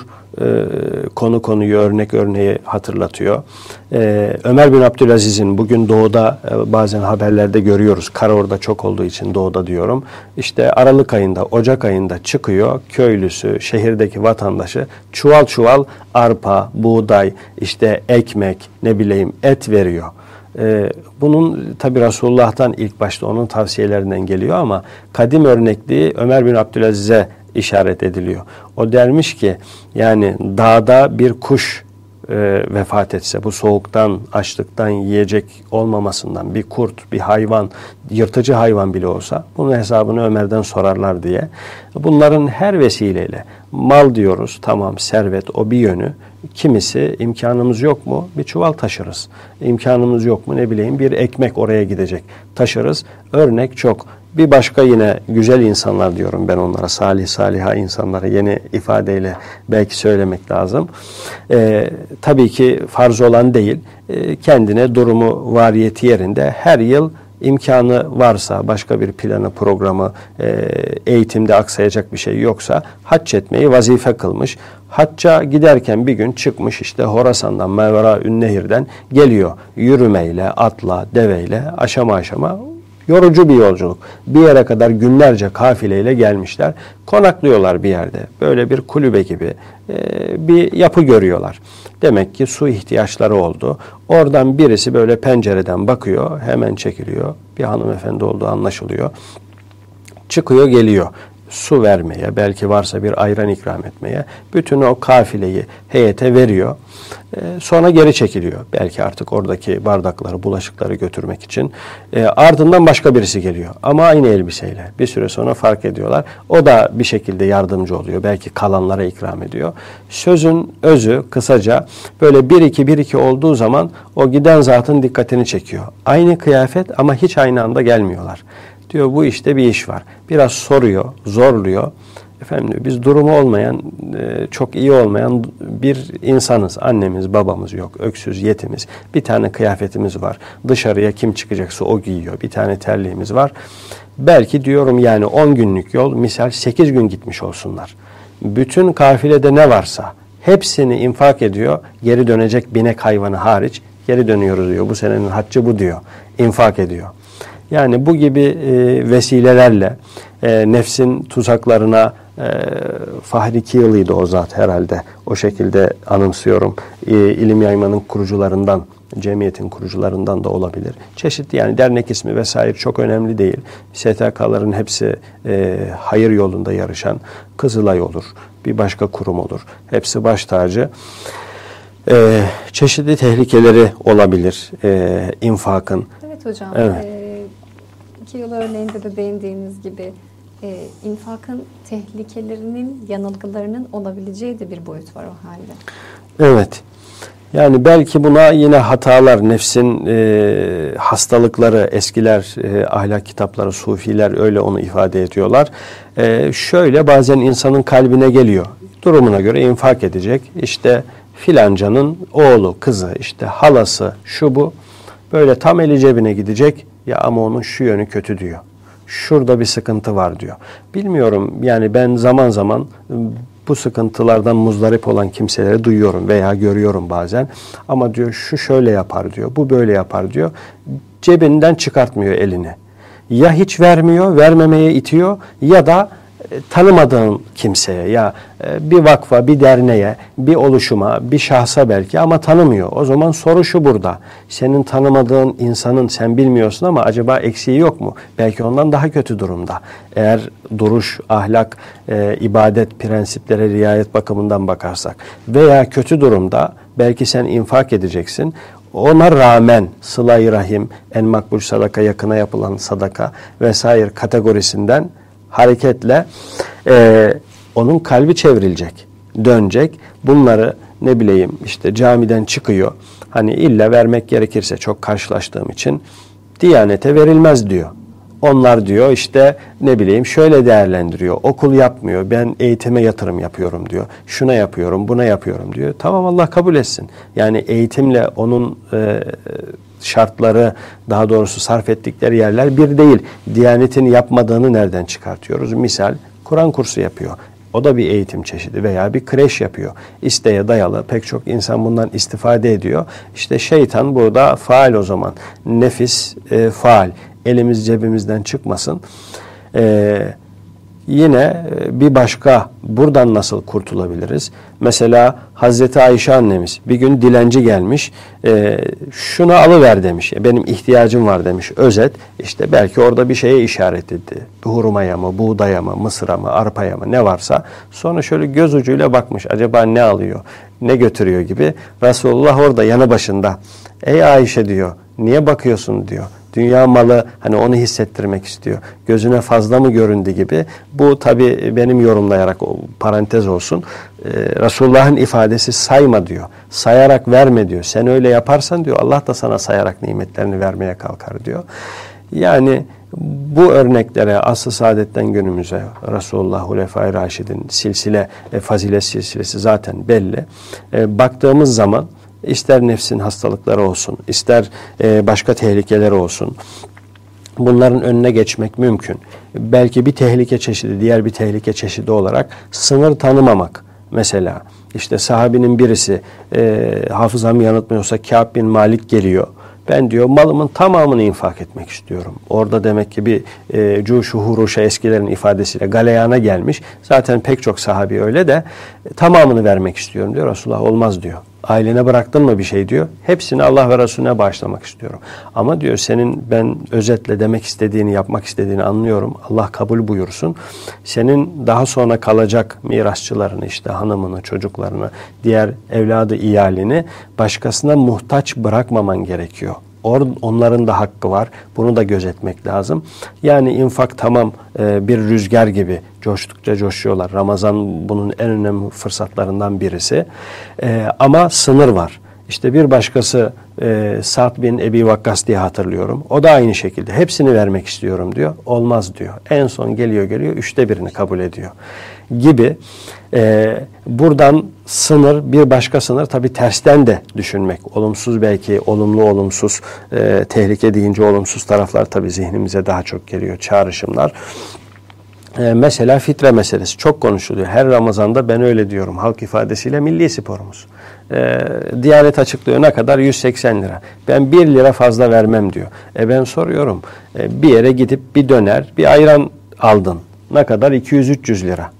konu konuyu, örnek örneği hatırlatıyor. Ee, Ömer bin Abdülaziz'in bugün doğuda e, bazen haberlerde görüyoruz. Kar orada çok olduğu için doğuda diyorum. İşte Aralık ayında, Ocak ayında çıkıyor köylüsü, şehirdeki vatandaşı çuval çuval arpa, buğday, işte ekmek, ne bileyim et veriyor. Ee, bunun tabi Resulullah'tan ilk başta onun tavsiyelerinden geliyor ama kadim örnekliği Ömer bin Abdülaziz'e işaret ediliyor. O dermiş ki yani dağda bir kuş e, vefat etse, bu soğuktan, açlıktan, yiyecek olmamasından, bir kurt, bir hayvan, yırtıcı hayvan bile olsa bunun hesabını Ömer'den sorarlar diye. Bunların her vesileyle mal diyoruz, tamam, servet o bir yönü. Kimisi imkanımız yok mu? Bir çuval taşırız. İmkanımız yok mu? Ne bileyim bir ekmek oraya gidecek. Taşırız. Örnek çok. Bir başka yine güzel insanlar diyorum ben onlara. Salih saliha insanları yeni ifadeyle belki söylemek lazım. Ee, tabii ki farz olan değil. Ee, kendine durumu, variyeti yerinde her yıl imkanı varsa, başka bir planı, programı, e, eğitimde aksayacak bir şey yoksa hac etmeyi vazife kılmış. Hacca giderken bir gün çıkmış, işte Horasan'dan, Mevra-ün-Nehir'den geliyor. Yürümeyle, atla, deveyle, aşama aşama yorucu bir yolculuk. Bir yere kadar günlerce kafileyle gelmişler. Konaklıyorlar bir yerde. Böyle bir kulübe gibi e, bir yapı görüyorlar. Demek ki su ihtiyaçları oldu. Oradan birisi böyle pencereden bakıyor, hemen çekiliyor. Bir hanımefendi olduğu anlaşılıyor. Çıkıyor, geliyor. Su vermeye, belki varsa bir ayran ikram etmeye, bütün o kafileyi heyete veriyor. Ee, sonra geri çekiliyor. Belki artık oradaki bardakları, bulaşıkları götürmek için. Ee, ardından başka birisi geliyor. Ama aynı elbiseyle. Bir süre sonra fark ediyorlar. O da bir şekilde yardımcı oluyor. Belki kalanlara ikram ediyor. Sözün özü kısaca böyle bir iki bir iki olduğu zaman o giden zatın dikkatini çekiyor. Aynı kıyafet ama hiç aynı anda gelmiyorlar. Diyor bu işte bir iş var. Biraz soruyor, zorluyor. Efendim diyor, biz durumu olmayan, çok iyi olmayan bir insanız. Annemiz, babamız yok, öksüz, yetimiz. Bir tane kıyafetimiz var. Dışarıya kim çıkacaksa o giyiyor. Bir tane terliğimiz var. Belki diyorum yani on günlük yol, misal sekiz gün gitmiş olsunlar. Bütün kafilede ne varsa hepsini infak ediyor. Geri dönecek binek hayvanı hariç geri dönüyoruz diyor. Bu senenin haccı bu diyor. İnfak ediyor. Yani bu gibi e, vesilelerle e, nefsin tuzaklarına e, Fahri Kiyılı'ydı o zat herhalde. O şekilde anımsıyorum. E, ilim yaymanın kurucularından, cemiyetin kurucularından da olabilir. Çeşitli yani dernek ismi vesaire çok önemli değil. S T K'ların hepsi e, hayır yolunda yarışan, Kızılay olur, bir başka kurum olur. Hepsi baş tacı. E, çeşitli tehlikeleri olabilir e, infakın. Evet hocam. Evet. E, iki yıl örneğinde de değindiğiniz gibi e, infakın tehlikelerinin, yanılgılarının olabileceği de bir boyut var o halde. Evet. Yani belki buna yine hatalar, nefsin e, hastalıkları, eskiler e, ahlak kitapları, sufiler öyle onu ifade ediyorlar. E, şöyle bazen insanın kalbine geliyor. Durumuna göre infak edecek. İşte filancanın oğlu, kızı, işte halası, şu bu. Böyle tam eli cebine gidecek. Ya ama onun şu yönü kötü diyor. Şurada bir sıkıntı var diyor. Bilmiyorum yani ben zaman zaman bu sıkıntılardan muzdarip olan kimseleri duyuyorum veya görüyorum bazen. Ama diyor şu şöyle yapar diyor, bu böyle yapar diyor. Cebinden çıkartmıyor elini. Ya hiç vermiyor, vermemeye itiyor ya da tanımadığın kimseye ya bir vakfa, bir derneğe, bir oluşuma, bir şahsa belki ama tanımıyor. O zaman soru şu burada. Senin tanımadığın insanın sen bilmiyorsun ama acaba eksiği yok mu? Belki ondan daha kötü durumda. Eğer duruş, ahlak, e, ibadet, prensiplere riayet bakımından bakarsak veya kötü durumda belki sen infak edeceksin. Ona rağmen sıla-i rahim, en makbul sadaka, yakına yapılan sadaka vesaire kategorisinden hareketle e, onun kalbi çevrilecek, dönecek. Bunları ne bileyim işte camiden çıkıyor. Hani illa vermek gerekirse çok karşılaştığım için Diyanete verilmez diyor. Onlar diyor işte ne bileyim şöyle değerlendiriyor. Okul yapmıyor. Ben eğitime yatırım yapıyorum diyor. Şuna yapıyorum, buna yapıyorum diyor. Tamam, Allah kabul etsin. Yani eğitimle onun e, şartları, daha doğrusu sarf ettikleri yerler bir değil. Diyanetin yapmadığını nereden çıkartıyoruz? Misal Kur'an kursu yapıyor. O da bir eğitim çeşidi veya bir kreş yapıyor. İsteğe dayalı pek çok insan bundan istifade ediyor. İşte şeytan burada faal o zaman. Nefis e, faal. Elimiz cebimizden çıkmasın. Ee, yine bir başka buradan nasıl kurtulabiliriz? Mesela Hazreti Ayşe annemiz bir gün dilenci gelmiş. E, şunu alıver demiş. Benim ihtiyacım var demiş. Özet işte belki orada bir şeye işaret etti. Hurmaya mı, buğdaya mı, mısıra mı, arpaya mı ne varsa. Sonra şöyle göz ucuyla bakmış. Acaba ne alıyor, ne götürüyor gibi. Resulullah orada yanı başında. Ey Ayşe diyor. Niye bakıyorsun diyor. Dünya malı hani onu hissettirmek istiyor. Gözüne fazla mı göründü gibi. Bu tabi benim yorumlayarak o parantez olsun. Ee, Resulullah'ın ifadesi sayma diyor. Sayarak verme diyor. Sen öyle yaparsan diyor Allah da sana sayarak nimetlerini vermeye kalkar diyor. Yani bu örneklere asr-ı saadetten günümüze Resulullah Hulefai Raşid'in silsile, e, fazilet silsilesi zaten belli. E, baktığımız zaman İster nefsin hastalıkları olsun, ister başka tehlikeleri olsun. Bunların önüne geçmek mümkün. Belki bir tehlike çeşidi, diğer bir tehlike çeşidi olarak sınır tanımamak. Mesela işte sahabinin birisi, e, hafızam yanıltmıyorsa Kâb bin Malik geliyor. Ben diyor malımın tamamını infak etmek istiyorum. Orada demek ki bir e, cuşu huruşa eskilerin ifadesiyle galeyana gelmiş. Zaten pek çok sahabi öyle de e, tamamını vermek istiyorum diyor. Resulullah olmaz diyor. Ailene bıraktın mı bir şey diyor. Hepsini Allah ve Resulüne bağışlamak istiyorum. Ama diyor senin ben özetle demek istediğini, yapmak istediğini anlıyorum. Allah kabul buyursun. Senin daha sonra kalacak mirasçılarını, işte hanımını, çocuklarını, diğer evladı, iyalini başkasına muhtaç bırakmaman gerekiyor. Onların da hakkı var. Bunu da gözetmek lazım. Yani infak tamam bir rüzgar gibi coştukça coşuyorlar. Ramazan bunun en önemli fırsatlarından birisi. Ama sınır var. İşte bir başkası Sa'd bin Ebi Vakkas diye hatırlıyorum. O da aynı şekilde. Hepsini vermek istiyorum diyor. Olmaz diyor. En son geliyor geliyor üçte birini kabul ediyor. Gibi e, buradan sınır, bir başka sınır tabii tersten de düşünmek. Olumsuz belki, olumlu olumsuz, e, tehlike deyince olumsuz taraflar tabii zihnimize daha çok geliyor, çağrışımlar. E, mesela fitre meselesi çok konuşuluyor. Her Ramazan'da ben öyle diyorum halk ifadesiyle milli sporumuz. E, Diyanet açıklıyor ne kadar? yüz seksen lira. Ben bir lira fazla vermem diyor. E ben soruyorum e, bir yere gidip bir döner, bir ayran aldın. Ne kadar? iki yüz üç yüz lira.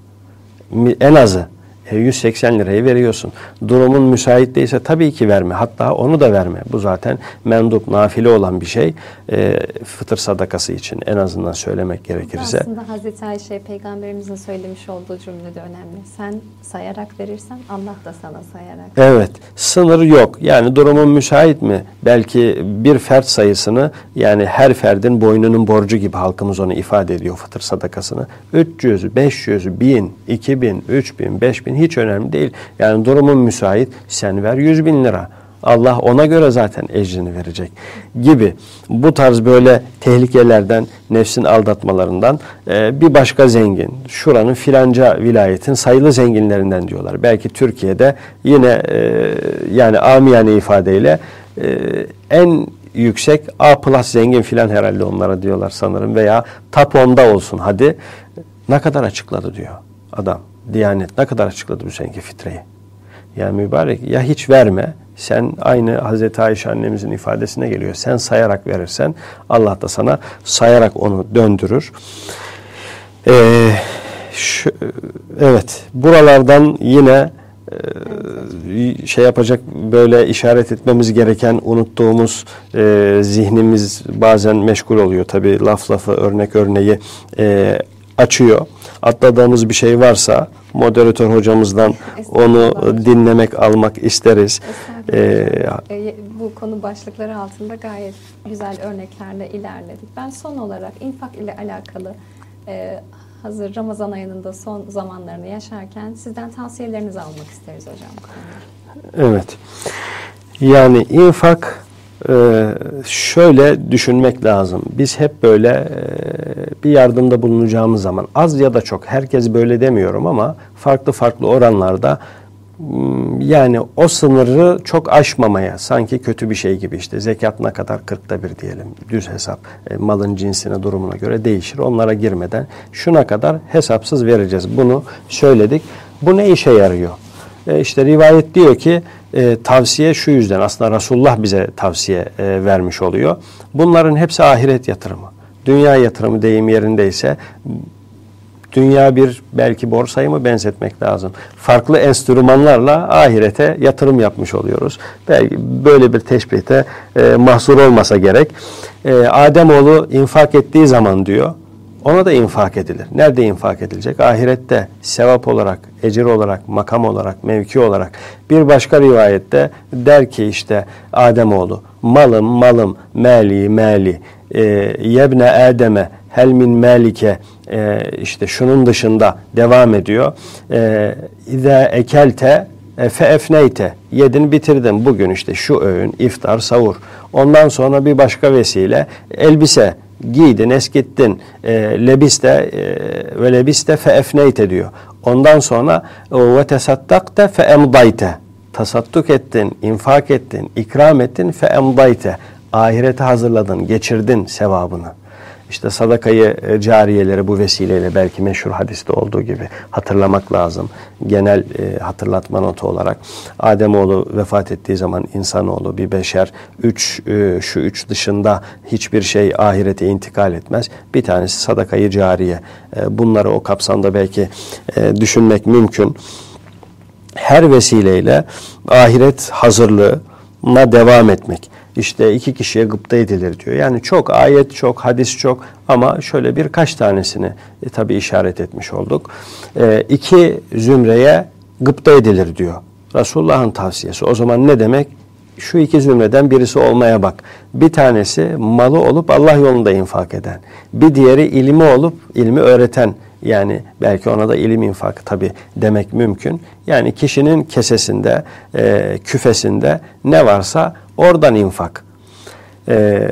En azı yüz seksen lirayı veriyorsun. Durumun müsait değilse tabii ki verme. Hatta onu da verme. Bu zaten mendup, nafile olan bir şey. E, fıtır sadakası için en azından söylemek gerekirse. Aslında Hazreti Ayşe Peygamberimizin söylemiş olduğu cümle de önemli. Sen sayarak verirsen Allah da sana sayarak. Evet. Sınır yok. Yani durumun müsait mi? Belki bir fert sayısını yani her ferdin boynunun borcu gibi halkımız onu ifade ediyor fıtır sadakasını. üç yüz, beş yüz, bin, iki bin, üç bin, beş bin hiç önemli değil. Yani durumun müsait. Sen ver yüz bin lira. Allah ona göre zaten ecrini verecek gibi. Bu tarz böyle tehlikelerden, nefsin aldatmalarından e, bir başka zengin. Şuranın filanca vilayetin sayılı zenginlerinden diyorlar. Belki Türkiye'de yine e, yani amiyane ifadeyle e, en yüksek A plus zengin filan herhalde onlara diyorlar sanırım veya top onda olsun hadi. Ne kadar açıkladı diyor adam. Diyanet ne kadar açıkladı bu seneki fitreyi. Yani mübarek ya hiç verme Sen aynı Hazreti Ayşe annemizin ifadesine geliyor. Sen sayarak verirsen Allah da sana sayarak onu döndürür. Ee, şu, evet, buralardan yine e, şey yapacak, böyle işaret etmemiz gereken, unuttuğumuz, e, zihnimiz bazen meşgul oluyor. Tabii laf lafı, örnek örneği e, açıyor. Atladığımız bir şey varsa moderatör hocamızdan onu dinlemek, almak isteriz. Ee, bu konu başlıkları altında gayet güzel örneklerle ilerledik. Ben son olarak infak ile alakalı e, hazır Ramazan ayının da son zamanlarını yaşarken sizden tavsiyelerinizi almak isteriz hocam. Evet. Yani infak, şöyle düşünmek lazım. Biz hep böyle bir yardımda bulunacağımız zaman, az ya da çok, herkes böyle demiyorum ama farklı farklı oranlarda, yani o sınırı çok aşmamaya, sanki kötü bir şey gibi, işte zekat ne kadar, kırkta bir diyelim, düz hesap, malın cinsine, durumuna göre değişir. Onlara girmeden şuna kadar hesapsız vereceğiz. Bunu söyledik. Bu ne işe yarıyor? E işte rivayet diyor ki e, tavsiye şu yüzden, aslında Resulullah bize tavsiye e, vermiş oluyor. Bunların hepsi ahiret yatırımı. Dünya yatırımı deyim yerindeyse, dünya bir belki borsayı mı benzetmek lazım? Farklı enstrümanlarla ahirete yatırım yapmış oluyoruz. Belki böyle bir teşbihte e, mahsur olmasa gerek. E, Ademoğlu infak ettiği zaman diyor, ona da infak edilir. Nerede infak edilecek? Ahirette, sevap olarak, ecir olarak, makam olarak, mevki olarak. Bir başka rivayette der ki işte Ademoğlu, malım malım, mali mali, e, yebne Adem'e hel min malike, e, işte şunun dışında devam ediyor. E, İza ekelte fe efneyte, yedin bitirdin bugün, işte şu öğün, iftar, sahur. Ondan sonra bir başka vesile, elbise giydin, eskittin, e, lebiste e, ve lebiste fe efneyte diyor. Ondan sonra ve tesaddakte fe emdayte, tasadduk ettin, infak ettin, ikram ettin, fe emdayte, ahirete hazırladın, geçirdin sevabını. İşte sadakayı, cariyeleri bu vesileyle, belki meşhur hadiste olduğu gibi hatırlamak lazım. Genel e, hatırlatma notu olarak. Ademoğlu vefat ettiği zaman insanoğlu bir beşer, üç, e, şu üç dışında hiçbir şey ahirete intikal etmez. Bir tanesi sadakayı cariye. E, bunları o kapsamda belki e, düşünmek mümkün. Her vesileyle ahiret hazırlığına devam etmek. İşte iki kişiye gıpta edilir diyor. Yani çok ayet, çok hadis, çok, ama şöyle birkaç tanesini e, tabii işaret etmiş olduk. E, iki zümreye gıpta edilir diyor. Resulullah'ın tavsiyesi. O zaman ne demek? Şu iki zümreden birisi olmaya bak. Bir tanesi malı olup Allah yolunda infak eden. Bir diğeri ilmi olup ilmi öğreten. Yani belki ona da ilim infakı tabii demek mümkün. Yani kişinin kesesinde, e, küfesinde ne varsa oradan infak. E,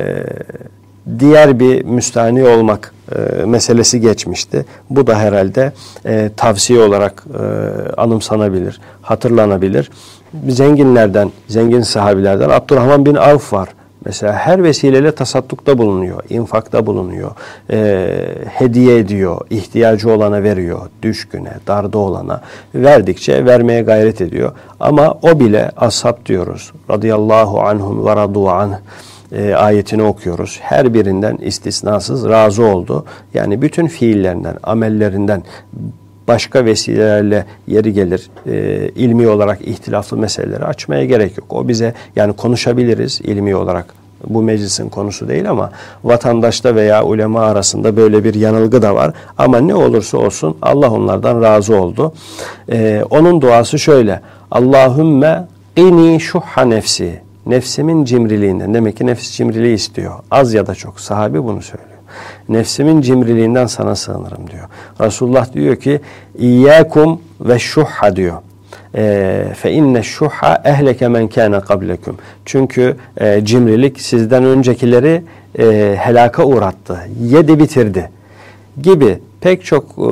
diğer bir müstahni olmak e, meselesi geçmişti. Bu da herhalde e, tavsiye olarak e, anımsanabilir, hatırlanabilir. Zenginlerden, zengin sahabilerden Abdurrahman bin Avf var. Mesela her vesileyle tasaddukta bulunuyor, infakta bulunuyor, e, hediye ediyor, ihtiyacı olana veriyor, düşküne, darda olana verdikçe vermeye gayret ediyor. Ama o bile ashab diyoruz, radıyallahu anhum ve radu anh e, ayetini okuyoruz. Her birinden istisnasız razı oldu. Yani bütün fiillerinden, amellerinden, başka vesilelerle yeri gelir, e, ilmi olarak ihtilaflı meseleleri açmaya gerek yok. O bize, yani konuşabiliriz ilmi olarak, bu meclisin konusu değil, ama vatandaşta veya ulema arasında böyle bir yanılgı da var. Ama ne olursa olsun Allah onlardan razı oldu. E, onun duası şöyle: Allahümme qini şuhha nefsi, nefsimin cimriliğinden. Demek ki nefis cimriliği istiyor, az ya da çok. Sahabi bunu söylüyor. Nefsimin cimriliğinden sana sığınırım diyor. Resulullah diyor ki İyyâkum ve şuhha diyor. Fe inne şuhha ehleke men kâne kablekum. Çünkü e, cimrilik sizden öncekileri e, helaka uğrattı, yedi bitirdi gibi pek çok e,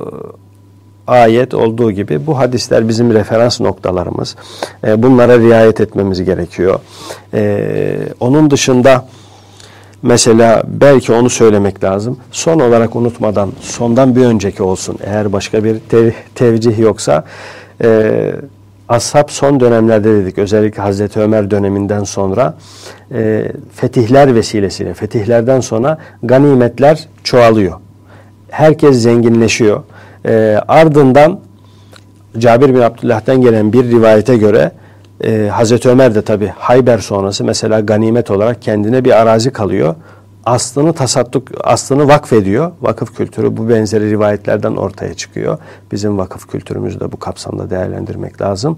ayet olduğu gibi bu hadisler bizim referans noktalarımız. E, bunlara riayet etmemiz gerekiyor. E, onun dışında mesela belki onu söylemek lazım. Son olarak unutmadan, sondan bir önceki olsun, eğer başka bir tev- tevcih yoksa, e, ashab son dönemlerde dedik, özellikle Hazreti Ömer döneminden sonra e, fetihler vesilesiyle, fetihlerden sonra ganimetler çoğalıyor. Herkes zenginleşiyor. E, ardından Cabir bin Abdullah'tan gelen bir rivayete göre e, Hazreti Ömer de tabi Hayber sonrası mesela ganimet olarak kendine bir arazi kalıyor. Aslını tasadduk, aslını vakfediyor. Vakıf kültürü bu benzeri rivayetlerden ortaya çıkıyor. Bizim vakıf kültürümüzü de bu kapsamda değerlendirmek lazım.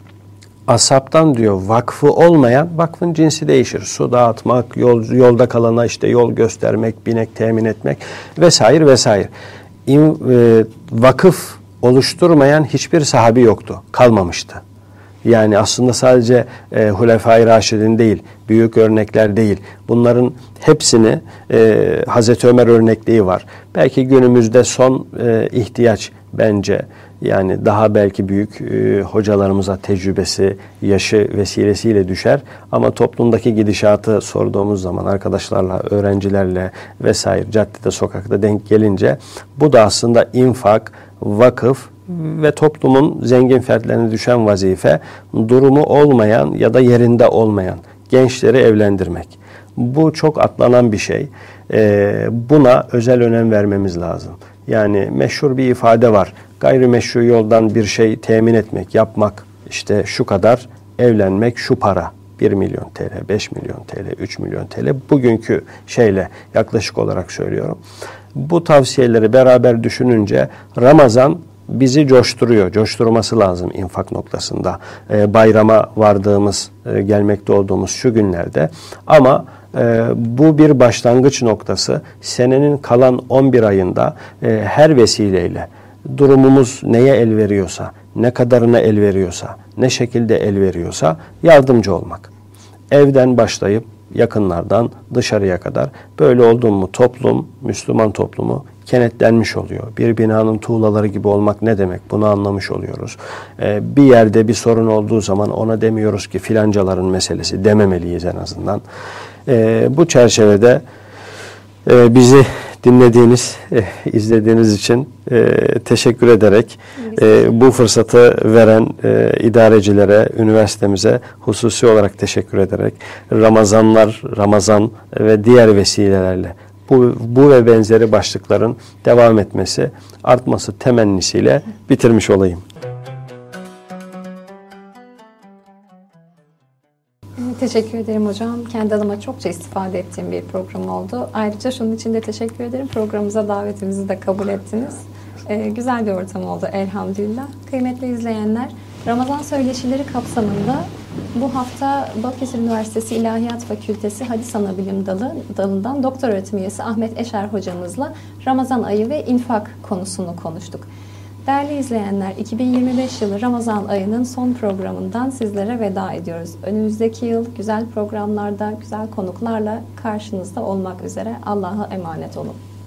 Ashabtan diyor vakfı olmayan, vakfın cinsi değişir. Su dağıtmak, yol, yolda kalana işte yol göstermek, binek temin etmek vesaire vesaire. İn, e, vakıf oluşturmayan hiçbir sahabi yoktu, kalmamıştı. Yani aslında sadece e, Hulefai Raşidin değil, büyük örnekler değil. Bunların hepsini e, Hazreti Ömer örnekliği var. Belki günümüzde son e, ihtiyaç bence yani daha belki büyük e, hocalarımıza tecrübesi, yaşı vesilesiyle düşer. Ama toplumdaki gidişatı sorduğumuz zaman arkadaşlarla, öğrencilerle vesaire caddede, sokakta denk gelince bu da aslında infak, vakıf ve toplumun zengin fertlerine düşen vazife, durumu olmayan ya da yerinde olmayan gençleri evlendirmek. Bu çok atlanan bir şey. Ee, buna özel önem vermemiz lazım. Yani meşhur bir ifade var. Gayrimeşru yoldan bir şey temin etmek, yapmak, işte şu kadar, evlenmek şu para. bir milyon T L, beş milyon T L, üç milyon T L. Bugünkü şeyle yaklaşık olarak söylüyorum. Bu tavsiyeleri beraber düşününce Ramazan bizi coşturuyor. Coşturması lazım infak noktasında. Ee, bayrama vardığımız, e, gelmekte olduğumuz şu günlerde. Ama e, bu bir başlangıç noktası. Senenin kalan on bir ayında e, her vesileyle durumumuz neye el veriyorsa, ne kadarına el veriyorsa, ne şekilde el veriyorsa yardımcı olmak. Evden başlayıp yakınlardan dışarıya kadar böyle oldu mu toplum, Müslüman toplumu kenetlenmiş oluyor. Bir binanın tuğlaları gibi olmak ne demek? Bunu anlamış oluyoruz. Ee, bir yerde bir sorun olduğu zaman ona demiyoruz ki filancaların meselesi, dememeliyiz en azından. Ee, bu çerçevede e, bizi dinlediğiniz, e, izlediğiniz için e, teşekkür ederek e, bu fırsatı veren e, idarecilere, üniversitemize hususi olarak teşekkür ederek Ramazanlar, Ramazan ve diğer vesilelerle bu, bu ve benzeri başlıkların devam etmesi, artması temennisiyle bitirmiş olayım. Teşekkür ederim hocam. Kendi adıma çokça istifade ettiğim bir program oldu. Ayrıca şunun için de teşekkür ederim. Programımıza davetimizi de kabul ettiniz. Ee, güzel bir ortam oldu elhamdülillah. Kıymetli izleyenler, Ramazan Söyleşileri kapsamında bu hafta Balıkesir Üniversitesi İlahiyat Fakültesi Hadis Anabilim Dalı, dalından doktor öğretim üyesi Ahmet Eşer hocamızla Ramazan ayı ve infak konusunu konuştuk. Değerli izleyenler, iki bin yirmi beş yılı Ramazan ayının son programından sizlere veda ediyoruz. Önümüzdeki yıl güzel programlarda, güzel konuklarla karşınızda olmak üzere. Allah'a emanet olun.